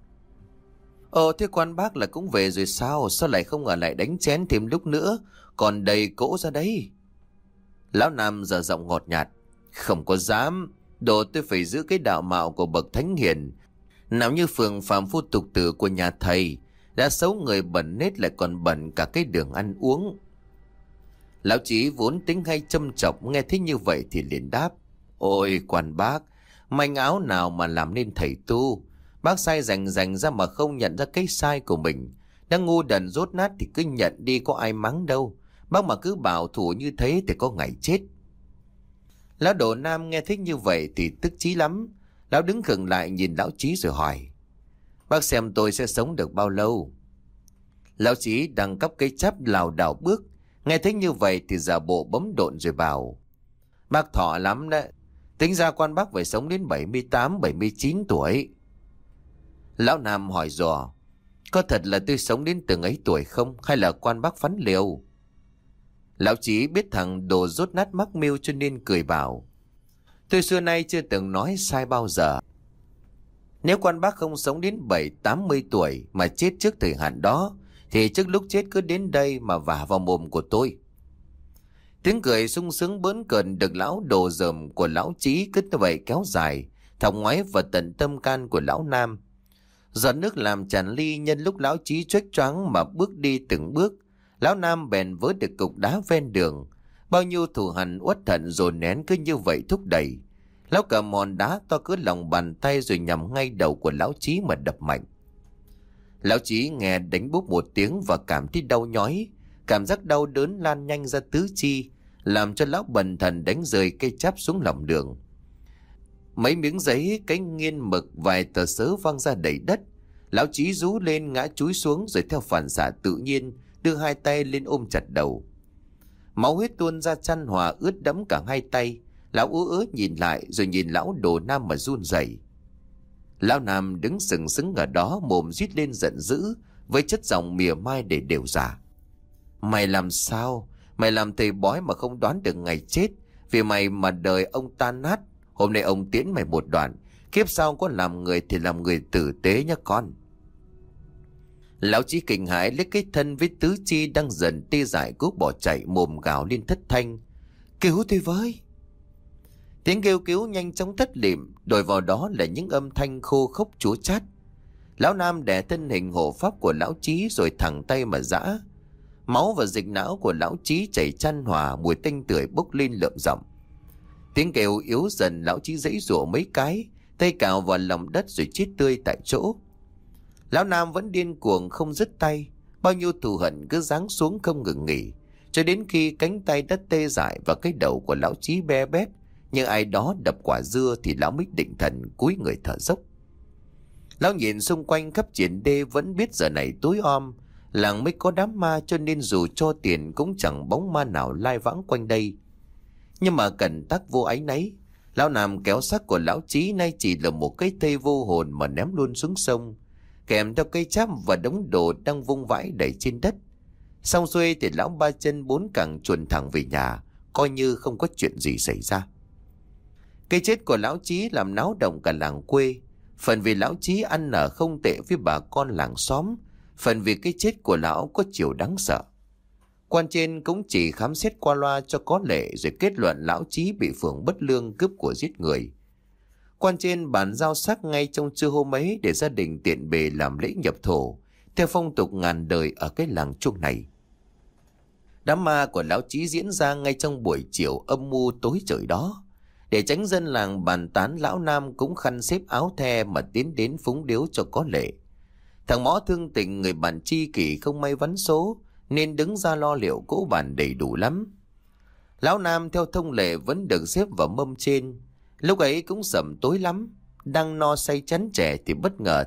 Thế quan bác là cũng về rồi sao? Sao lại không ở lại đánh chén thêm lúc nữa? Còn đầy cỗ ra đấy. Lão Nam dở giọng ngọt nhạt. Không có dám. Đồ tôi phải giữ cái đạo mạo của bậc thánh hiền. Nào như phường phàm phu tục tử của nhà thầy. Đã xấu người bẩn nết lại còn bẩn cả cái đường ăn uống. Lão Chí vốn tính hay châm chọc, nghe thấy như vậy thì liền đáp. Ôi quan bác, manh áo nào mà làm nên thầy tu. Bác sai rành ra mà không nhận ra cái sai của mình. Đang ngu đần rốt nát thì cứ nhận đi, có ai mắng đâu. Bác mà cứ bảo thủ như thế thì có ngày chết. Lão Đồ Nam nghe thấy như vậy thì tức chí lắm. Lão đứng khựng lại nhìn lão Chí rồi hỏi. Bác xem tôi sẽ sống được bao lâu? Lão Chí đang cắp cây chắp lảo đảo bước. Nghe thấy như vậy thì giả bộ bấm độn rồi bảo. Bác thọ lắm đấy. Tính ra quan bác phải sống đến 78-79 tuổi. Lão Nam hỏi dò. Có thật là tôi sống đến từng ấy tuổi không? Hay là quan bác phắn liều? Lão Chí biết thằng Đồ rốt nát mắc mưu cho nên cười bảo. Tôi xưa nay chưa từng nói sai bao giờ. Nếu quan bác không sống đến 70-80 tuổi mà chết trước thời hạn đó, thì trước lúc chết cứ đến đây mà vả vào mồm của tôi. Tiếng cười sung sướng bỡn cợn được lão Đồ dởm của lão Chí cứ như vậy kéo dài, thọc ngoáy vào tận tâm can của lão Nam. Giọt nước làm tràn ly, nhân lúc lão Chí choếch choáng mà bước đi từng bước, lão Nam bèn vớ được cục đá ven đường. Bao nhiêu thù hằn uất hận dồn nén cứ như vậy thúc đẩy. Lão cầm hòn đá to cỡ lòng bàn tay rồi nhằm ngay đầu của lão Chí mà đập mạnh. Lão Chí nghe đánh búp một tiếng và cảm thấy đau nhói. Cảm giác đau đớn lan nhanh ra tứ chi, làm cho lão bần thần đánh rơi cây cháp xuống lòng đường. Mấy miếng giấy, cái nghiên mực, vài tờ sớ văng ra đầy đất. Lão Chí rú lên ngã chúi xuống rồi theo phản xạ tự nhiên đưa hai tay lên ôm chặt đầu. Máu huyết tuôn ra chan hòa ướt đẫm cả hai tay. Lão ú ớ nhìn lại rồi nhìn lão Đồ Nam mà run rẩy. Lão Nam đứng sừng sững ở đó, mồm rít lên giận dữ với chất giọng mỉa mai để đều giả. Mày làm sao? Mày làm thầy bói mà không đoán được ngày chết. Vì mày mà đời ông tan nát. Hôm nay ông tiễn mày một đoạn. Kiếp sau có làm người thì làm người tử tế nhá con. Lão Chí kinh hãi lấy cái thân với tứ chi đang dần tê dại cố bỏ chạy, mồm gào lên thất thanh. Cứu tôi với! Tiếng kêu cứu nhanh chóng tắt lịm, đổi vào đó là những âm thanh khô khốc chúa chát. Lão Nam đè thân hình hộ pháp của lão Chí rồi thẳng tay mà giã. Máu và dịch não của lão Chí chảy chan hòa, mùi tanh tưởi bốc lên lợm giọng. Tiếng kêu yếu dần, lão Chí giãy giụa mấy cái, tay cào vào lòng đất rồi chết tươi tại chỗ. Lão Nam vẫn điên cuồng không dứt tay, bao nhiêu thù hận cứ giáng xuống không ngừng nghỉ, cho đến khi cánh tay đã tê dại và cái đầu của lão Chí be bét như ai đó đập quả dưa thì lão mới định thần cúi người thở dốc. Lão nhìn xung quanh khắp triển đê vẫn biết giờ này tối om, làng mới có đám ma, cho nên dù cho tiền cũng chẳng bóng ma nào lai vãng quanh đây. Nhưng mà cẩn tắc vô áy náy, lão Nam kéo xác của lão Chí nay chỉ là một cái thây vô hồn mà ném luôn xuống sông, kèm theo cây cháp và đống đồ đang vung vãi đầy trên đất. Xong xuôi thì lão ba chân bốn cẳng chuồn thẳng về nhà, coi như không có chuyện gì xảy ra. Cái chết của lão Chí làm náo động cả làng quê, phần vì lão Chí ăn ở không tệ với bà con làng xóm, phần vì cái chết của lão có chiều đáng sợ. Quan trên cũng chỉ khám xét qua loa cho có lệ rồi kết luận lão Chí bị phường bất lương cướp của giết người. Quan trên bàn giao xác ngay trong trưa hôm ấy để gia đình tiện bề làm lễ nhập thổ, theo phong tục ngàn đời ở cái làng chuông này. Đám ma của lão Chí diễn ra ngay trong buổi chiều âm mưu tối trời đó. Để tránh dân làng bàn tán, lão Nam cũng khăn xếp áo the mà tiến đến phúng điếu cho có lệ. Thằng Mõ thương tình người bạn tri kỷ không may vắn số, nên đứng ra lo liệu cỗ bàn đầy đủ lắm. Lão Nam theo thông lệ vẫn được xếp vào mâm trên. Lúc ấy cũng sẩm tối lắm, đang no say chán trẻ thì bất ngờ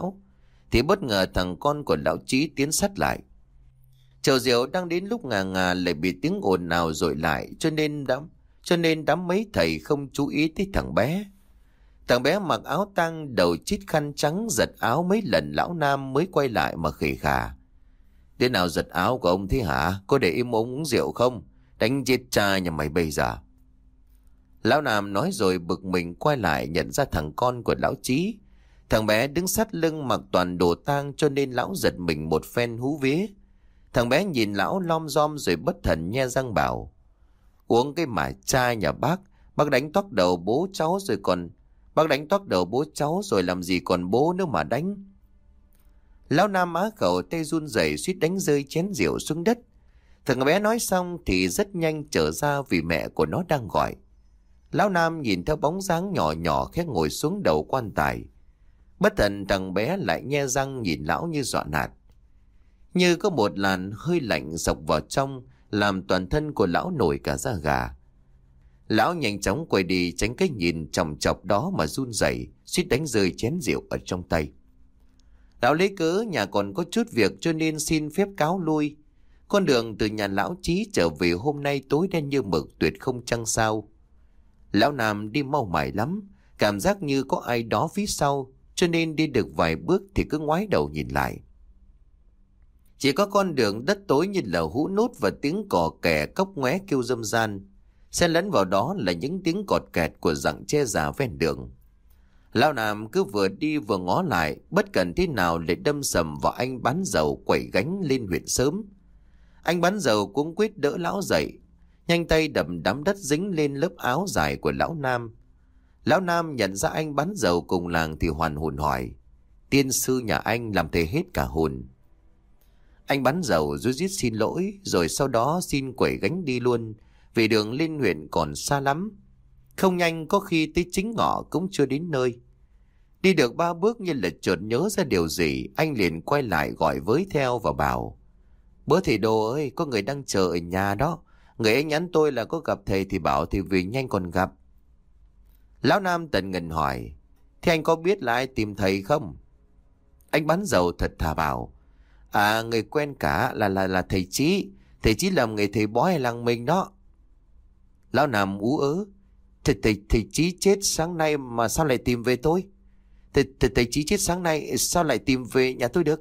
thằng con của lão Chí tiến sát lại. Chầu rượu đang đến lúc ngà ngà lại bị tiếng ồn nào dội lại, cho nên đám mấy thầy không chú ý tới thằng bé. Thằng bé mặc áo tang, đầu chít khăn trắng, giật áo mấy lần lão Nam mới quay lại mà khề khà. Thế nào giật áo của ông thế hả? Có để im ông uống rượu không? Đánh chết cha nhà mày bây giờ. Lão Nam nói rồi bực mình quay lại nhận ra thằng con của lão Chí. Thằng bé đứng sát lưng mặc toàn đồ tang, cho nên lão giật mình một phen hú vía. Thằng bé nhìn lão lom rom rồi bất thần nhe răng bảo: Uống cái mà cha nhà bác đánh toác đầu bố cháu rồi bác đánh toác đầu bố cháu rồi làm gì còn bố nữa mà đánh. Lão Nam á khẩu, tay run rẩy suýt đánh rơi chén rượu xuống đất. Thằng bé nói xong thì rất nhanh trở ra vì mẹ của nó đang gọi. Lão Nam nhìn theo bóng dáng nhỏ nhỏ khẽ ngồi xuống đầu quan tài. Bất thần thằng bé lại nhe răng nhìn lão như dọa nạt. Như có một làn hơi lạnh dọc vào trong, làm toàn thân của lão nổi cả da gà. Lão nhanh chóng quay đi tránh cái nhìn chòng chọc đó mà run rẩy, suýt đánh rơi chén rượu ở trong tay. Lão lấy cớ nhà còn có chút việc cho nên xin phép cáo lui. Con đường từ nhà lão Chí trở về hôm nay tối đen như mực, tuyệt không trăng sao. Lão Nam đi mau mải lắm, cảm giác như có ai đó phía sau, cho nên đi được vài bước thì cứ ngoái đầu nhìn lại. Chỉ có con đường đất tối như là hũ nút và tiếng cò kè cốc ngoé kêu râm ran. Xen lẫn vào đó là những tiếng cọt kẹt của rặng tre già ven đường. Lão Nam cứ vừa đi vừa ngó lại, bất cần thế nào để đâm sầm vào anh bán dầu quẩy gánh lên huyện sớm. Anh bán dầu cũng quyết đỡ lão dậy, nhanh tay đập đám đất dính lên lớp áo dài của lão Nam. Lão Nam nhận ra anh bán dầu cùng làng thì hoàn hồn hỏi: Tiên sư nhà anh làm thề hết cả hồn. Anh bán dầu rúi rít xin lỗi, rồi sau đó xin quẩy gánh đi luôn, vì đường lên huyện còn xa lắm. Không nhanh có khi tới chính ngọ cũng chưa đến nơi. Đi được 3 bước như là chợt nhớ ra điều gì, anh liền quay lại gọi với theo và bảo: Bố thầy Đồ ơi, có người đang chờ ở nhà đó. Người ấy nhắn tôi là có gặp thầy thì bảo thì vì nhanh còn gặp. Lão Nam tần ngần hỏi: Thế anh có biết là ai tìm thầy không? Anh bán dầu thật thà bảo: Người quen cả là thầy Chí. Thầy Chí làm nghề thầy bói ở làng mình đó. Lão Nam ú ớ: Thầy Chí chết sáng nay mà sao lại tìm về tôi? Thầy Chí chết sáng nay sao lại tìm về nhà tôi được?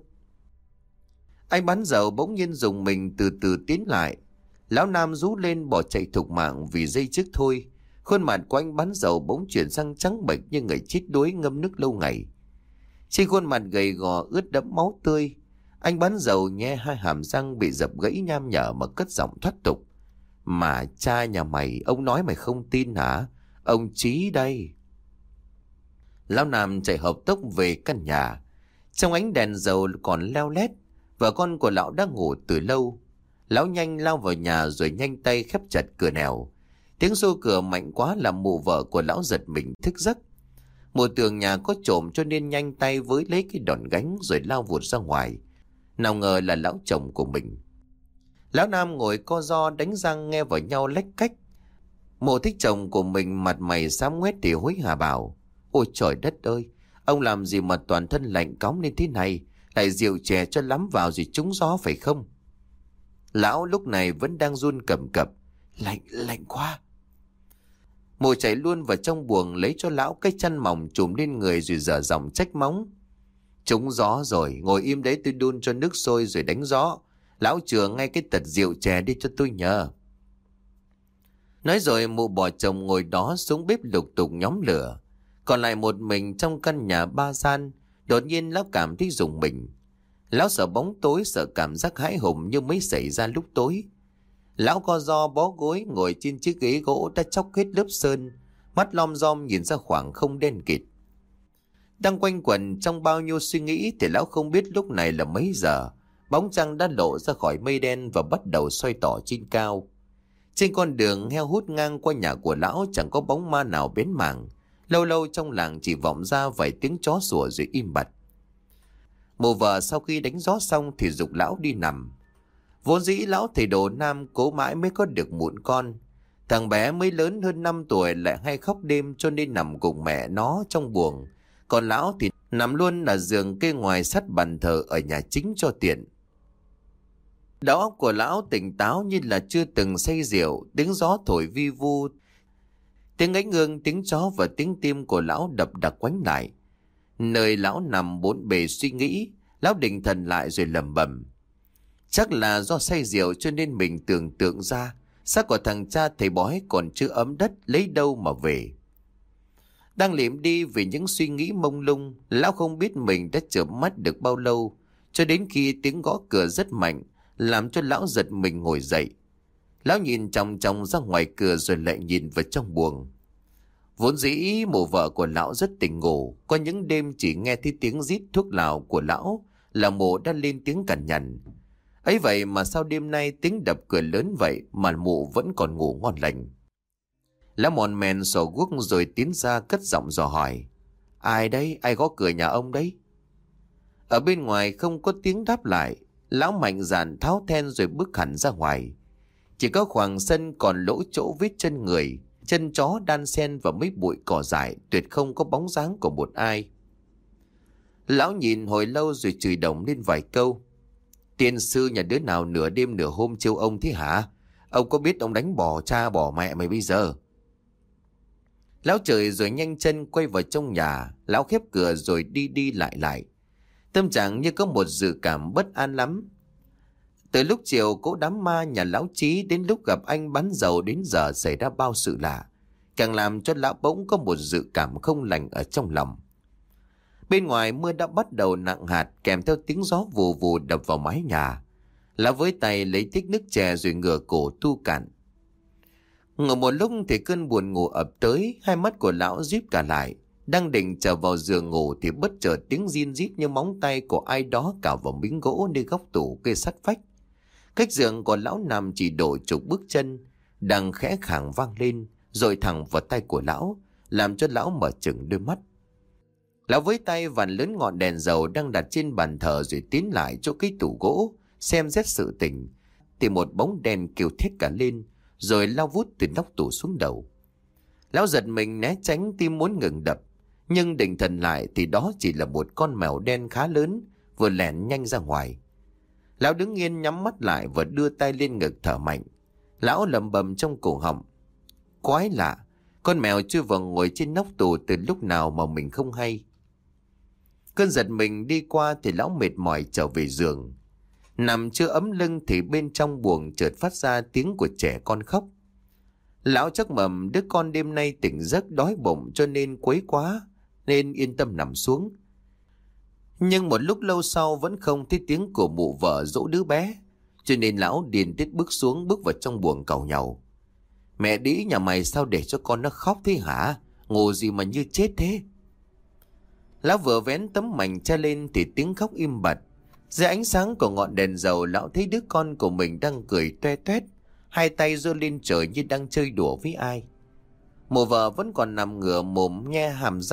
Anh bán dầu bỗng nhiên dùng mình từ từ tiến lại. Lão Nam rú lên bỏ chạy thục mạng vì giây trước thôi. Khuôn mặt của anh bán dầu bỗng chuyển sang trắng bệch như người chết đuối ngâm nước lâu ngày. Trên khuôn mặt gầy gò ướt đẫm máu tươi, anh bán dầu nghe hai hàm răng bị dập gãy nham nhở mà cất giọng thoát tục: Mà cha nhà mày, ông nói mày không tin hả? Ông Chí đây. Lão Nam chạy hợp tốc về căn nhà. Trong ánh đèn dầu còn leo lét, vợ con của lão đã ngủ từ lâu. Lão nhanh lao vào nhà rồi nhanh tay khép chặt cửa nẻo. Tiếng xô cửa mạnh quá làm mụ vợ của lão giật mình thức giấc. Mụ tưởng nhà có trộm cho nên nhanh tay với lấy cái đòn gánh rồi lao vụt ra ngoài. Nào ngờ là lão chồng của mình. Lão Nam ngồi co ro đánh răng nghe vào nhau lách cách. Mụ thích chồng của mình mặt mày xám ngoét thì hối hả bảo: Ôi trời đất ơi, Ông làm gì mà toàn thân lạnh cóng lên thế này, lại rượu chè cho lắm vào rồi trúng gió phải không? Lão lúc này vẫn đang run cầm cập. Lạnh quá. Mụ chạy luôn vào trong buồng lấy cho lão cái chăn mỏng trùm lên người rồi dở giọng trách móng. Trúng gió rồi, ngồi im đấy tôi đun cho nước sôi rồi đánh gió. Lão chừa ngay cái tật rượu chè đi cho tôi nhờ. Nói rồi mụ bỏ chồng ngồi đó xuống bếp lục tục nhóm lửa. Còn lại một mình trong căn nhà ba gian, đột nhiên lão cảm thấy rùng mình. Lão sợ bóng tối, sợ cảm giác hãi hùng như mới xảy ra lúc tối. Lão co ro bó gối ngồi trên chiếc ghế gỗ đã chóc hết lớp sơn, mắt lom rom nhìn ra khoảng không đen kịt. Đang quanh quẩn trong bao nhiêu suy nghĩ thì lão không biết lúc này là mấy giờ. Bóng trăng đã lộ ra khỏi mây đen và bắt đầu xoay tỏ trên cao. Trên con đường heo hút ngang qua nhà của lão chẳng có bóng ma nào bén mảng. Lâu lâu trong làng chỉ vọng ra vài tiếng chó sủa rồi im bặt. Mụ vợ sau khi đánh gió xong thì giục lão đi nằm. Vốn dĩ lão thầy đồ Nam cố mãi mới có được mụn con. Thằng bé mới lớn hơn 5 tuổi lại hay khóc đêm cho nên nằm cùng mẹ nó trong buồng. Còn lão thì nằm luôn ở giường kê ngoài sắt bàn thờ ở nhà chính cho tiện. Đầu óc của lão tỉnh táo như là chưa từng say rượu, tiếng gió thổi vi vu, tiếng ếch ương, tiếng chó và tiếng tim của lão đập đặc quánh lại. Nơi lão nằm bốn bề suy nghĩ, lão định thần lại rồi lẩm bẩm. Chắc là do say rượu cho nên mình tưởng tượng ra xác của thằng cha thầy bói còn chưa ấm đất lấy đâu mà về. Đang liệm đi vì những suy nghĩ mông lung, lão không biết mình đã chợp mắt được bao lâu, cho đến khi tiếng gõ cửa rất mạnh, làm cho lão giật mình ngồi dậy. Lão nhìn chòng chòng ra ngoài cửa rồi lại nhìn vào trong buồng. Vốn dĩ mụ vợ của lão rất tỉnh ngủ, có những đêm chỉ nghe thấy tiếng rít thuốc lào của lão là mụ đã lên tiếng cằn nhằn. Ấy vậy mà sao đêm nay tiếng đập cửa lớn vậy mà mụ vẫn còn ngủ ngon lành. Lão mòn mèn xỏ guốc rồi tiến ra cất giọng dò hỏi. Ai đấy? Ai gõ cửa nhà ông đấy? Ở bên ngoài không có tiếng đáp lại. Lão mạnh dạn tháo then rồi bước hẳn ra ngoài. Chỉ có khoảng sân còn lỗ chỗ vết chân người, chân chó đan xen và mấy bụi cỏ dại, tuyệt không có bóng dáng của một ai. Lão nhìn hồi lâu rồi chửi đồng lên vài câu. Tiên sư nhà đứa nào nửa đêm nửa hôm trêu ông thế hả? Ông có biết ông đánh bỏ cha bỏ mẹ mày bây giờ? Lão chửi rồi nhanh chân quay vào trong nhà. Lão khép cửa rồi đi đi lại lại. Tâm trạng như có một dự cảm bất an lắm. Từ lúc chiều cỗ đám ma nhà lão Chí đến lúc gặp anh bán dầu đến giờ xảy ra bao sự lạ, càng làm cho lão bỗng có một dự cảm không lành ở trong lòng. Bên ngoài mưa đã bắt đầu nặng hạt kèm theo tiếng gió vù vù đập vào mái nhà. Lão với tay lấy tích nước chè rồi ngửa cổ tu cạn. Ngồi một lúc thì cơn buồn ngủ ập tới, hai mắt của lão díp cả lại. Đang định trở vào giường ngủ thì bất chợt tiếng rin rít như móng tay của ai đó cào vào miếng gỗ nơi góc tủ cây sắt vách. Cách giường của lão nằm chỉ độ chục bước chân, đang khẽ khàng vang lên, rồi thẳng vào tay của lão, làm cho lão mở chừng đôi mắt. Lão với tay vặn lớn ngọn đèn dầu đang đặt trên bàn thờ rồi tiến lại chỗ cái tủ gỗ, xem xét sự tình, thì một bóng đèn kêu thét cả lên, rồi lao vút từ nóc tủ xuống đầu. Lão giật mình né tránh, tim muốn ngừng đập, nhưng định thần lại thì đó chỉ là một con mèo đen khá lớn vừa lẻn nhanh ra ngoài. Lão đứng yên nhắm mắt lại và đưa tay lên ngực thở mạnh. Lão lẩm bẩm trong cổ họng. Quái lạ, con mèo chưa vào ngồi trên nóc tủ từ lúc nào mà mình không hay. Cơn giật mình đi qua thì lão mệt mỏi trở về giường. Nằm chưa ấm lưng thì bên trong buồng chợt phát ra tiếng của trẻ con khóc. Lão chắc mầm đứa con đêm nay tỉnh giấc đói bụng cho nên quấy quá, nên yên tâm nằm xuống. Nhưng một lúc lâu sau vẫn không thấy tiếng của mụ vợ dỗ đứa bé, cho nên lão điên tiết bước xuống, bước vào trong buồng cầu nhau. Mẹ đĩ nhà mày sao để cho con nó khóc thế hả? Ngủ gì mà như chết thế? Lão vừa vén tấm mành che lên thì tiếng khóc im bặt. Dưới ánh sáng của ngọn đèn dầu, lão thấy đứa con của mình đang cười toe toét, hai tay giơ lên trời như đang chơi đùa với ai. Mụ vợ vẫn còn nằm ngửa mồm nhe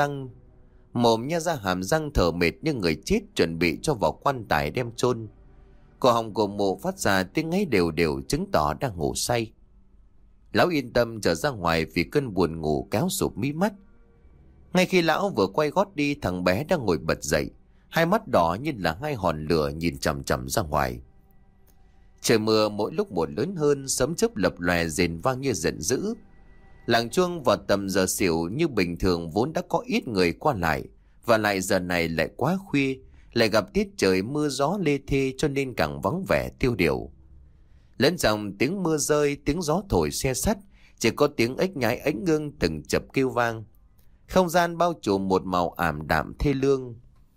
ra hàm răng thở mệt như người chết chuẩn bị cho vào quan tài đem chôn. Cổ họng của mụ phát ra tiếng ngáy đều đều chứng tỏ đang ngủ say. Lão yên tâm trở ra ngoài vì cơn buồn ngủ kéo sụp mí mắt. Ngay khi lão vừa quay gót đi, thằng bé đang ngồi bật dậy, hai mắt đỏ như là hai hòn lửa nhìn chằm chằm ra ngoài. Trời mưa mỗi lúc một lớn hơn, sấm chớp lập lòe rền vang như giận dữ. Làng chuông vào tầm giờ xỉu như bình thường vốn đã có ít người qua lại, và lại giờ này lại quá khuya, lại gặp tiết trời mưa gió lê thê cho nên càng vắng vẻ tiêu điều. Lẫn dòng tiếng mưa rơi, tiếng gió thổi xe sắt, chỉ có tiếng ếch nhái ánh ngưng từng chập kêu vang. Không gian bao trùm một màu ảm đạm thê lương.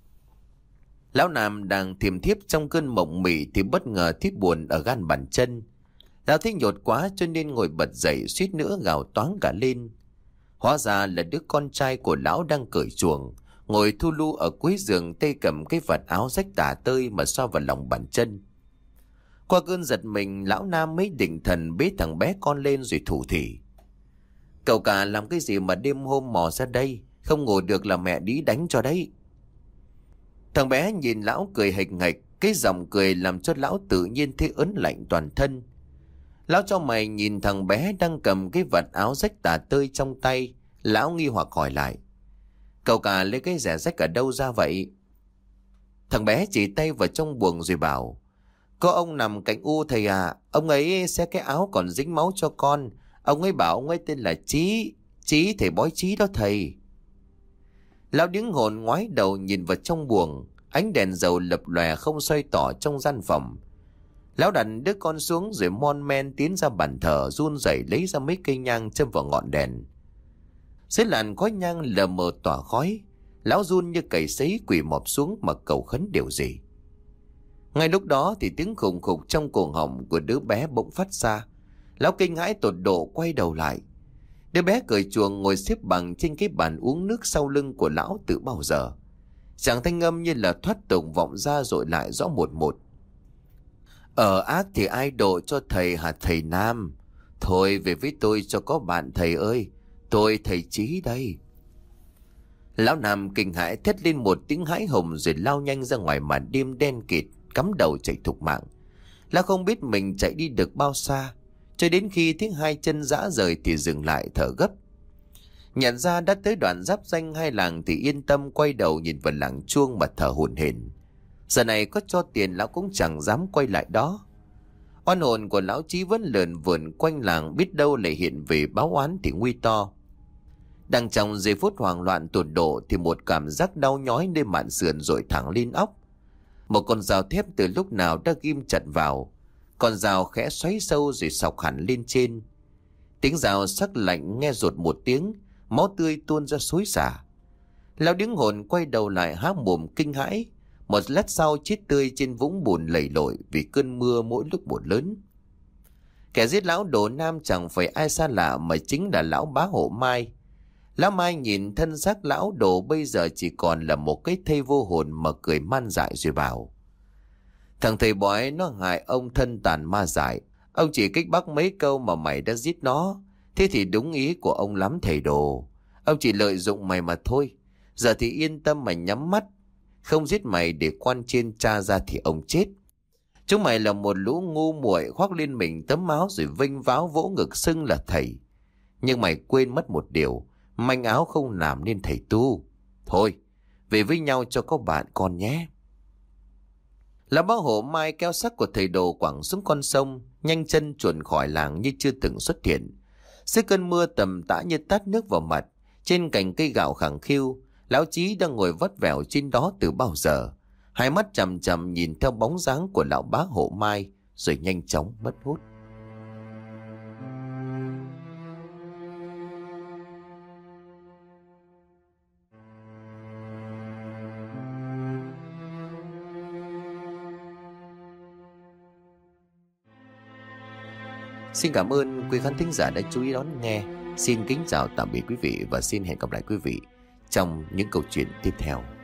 Lão Nam đang thiềm thiếp trong cơn mộng mị thì bất ngờ thấy buồn ở gan bàn chân. Lão thấy nhột quá cho nên ngồi bật dậy, suýt nữa gào toáng cả lên. Hóa ra là đứa con trai của lão đang cởi chuồng, ngồi thu lu ở cuối giường, tay cầm cái vạt áo rách tả tơi mà xoa vào lòng bàn chân. Qua cơn giật mình, lão Nam mới định thần bế thằng bé con lên rồi thủ thỉ: "Cậu cả làm cái gì mà đêm hôm mò ra đây, không ngủ được là mẹ đi đánh cho đấy." Thằng bé nhìn lão cười hệch hệch, cái giọng cười làm cho lão tự nhiên thấy ớn lạnh toàn thân. Lão cho mày nhìn thằng bé đang cầm cái vạt áo rách tả tơi trong tay, lão nghi hoặc hỏi lại: "Cậu cả lấy cái rẻ rách ở đâu ra vậy?" Thằng bé chỉ tay vào trong buồng rồi bảo: "Có ông nằm cạnh u thầy à, ông ấy xé cái áo còn dính máu cho con. Ông ấy bảo ông ấy tên là Chí, Chí thầy bói Chí đó thầy." Lão điếng hồn ngoái đầu nhìn vào trong buồng, ánh đèn dầu lập lòe không xoay tỏ trong gian phòng. Lão đặt đứa con xuống rồi mon men tiến ra bàn thờ, run rẩy lấy ra mấy cây nhang châm vào ngọn đèn. Dưới làn khói nhang lờ mờ tỏa khói, lão run như cầy sấy quỳ mọp xuống mà cầu khấn điều gì. Ngay lúc đó thì tiếng khùng khục trong cổ họng của đứa bé bỗng phát ra. Lão kinh hãi tột độ quay đầu lại. Đứa bé cởi chuồng ngồi xếp bằng trên cái bàn uống nước sau lưng của lão từ bao giờ. Chàng thanh âm như là thoát tục vọng ra rồi lại rõ một một: "Ở ác thì ai độ cho thầy hả thầy Nam? Thôi về với tôi cho có bạn thầy ơi, tôi thầy Chí đây." Lão Nam kinh hãi thét lên một tiếng hãi hùng rồi lao nhanh ra ngoài màn đêm đen kịt, cắm đầu chạy thục mạng. Lão không biết mình chạy đi được bao xa, cho đến khi tiếng hai chân rã rời thì dừng lại thở gấp. Nhận ra đã tới đoạn giáp ranh hai làng thì yên tâm quay đầu nhìn vào làng chuông mà thở hổn hển. Giờ này có cho tiền lão cũng chẳng dám quay lại đó. Oan hồn của lão Chí vẫn lờn vờn quanh làng, biết đâu lại hiện về báo oán thì nguy to. Đang trong giây phút hoảng loạn tột độ thì một cảm giác đau nhói nơi mạn sườn rồi thẳng lên óc. Một con dao thép từ lúc nào đã ghim chặt vào. Con dao khẽ xoáy sâu rồi sọc hẳn lên trên. Tiếng dao sắc lạnh nghe rột một tiếng, máu tươi tuôn ra xối xả. Lão điếng hồn quay đầu lại há mồm kinh hãi. Một lát sau chết tươi trên vũng bùn lầy lội vì cơn mưa mỗi lúc một lớn. Kẻ giết lão Đồ Nam chẳng phải ai xa lạ mà chính là lão Bá Hộ Mai. Lão Mai nhìn thân xác lão Đồ bây giờ chỉ còn là một cái thây vô hồn mà cười man dại rồi bảo: "Thằng thầy bói nó hại ông thân tàn ma dại. Ông chỉ kích bác mấy câu mà mày đã giết nó. Thế thì đúng ý của ông lắm thầy Đồ. Ông chỉ lợi dụng mày mà thôi. Giờ thì yên tâm mà nhắm mắt. Không giết mày để quan trên tra ra thì ông chết. Chúng mày là một lũ ngu muội khoác lên mình tấm áo rồi vênh váo vỗ ngực xưng là thầy. Nhưng mày quên mất một điều, manh áo không làm nên thầy tu. Thôi, về với nhau cho có bạn con nhé." Là Bá Hộ Mai kéo xác của thầy Đồ quẳng xuống con sông, nhanh chân chuồn khỏi làng như chưa từng xuất hiện. Dưới cơn mưa tầm tã như tát nước vào mặt, trên cành cây gạo khẳng khiu, lão Chí đang ngồi vắt vẻo trên đó từ bao giờ. Hai mắt chằm chằm nhìn theo bóng dáng của lão Bá Hộ Mai rồi nhanh chóng mất hút. Xin cảm ơn quý khán thính giả đã chú ý đón nghe. Xin kính chào tạm biệt quý vị và xin hẹn gặp lại quý vị trong những câu chuyện tiếp theo.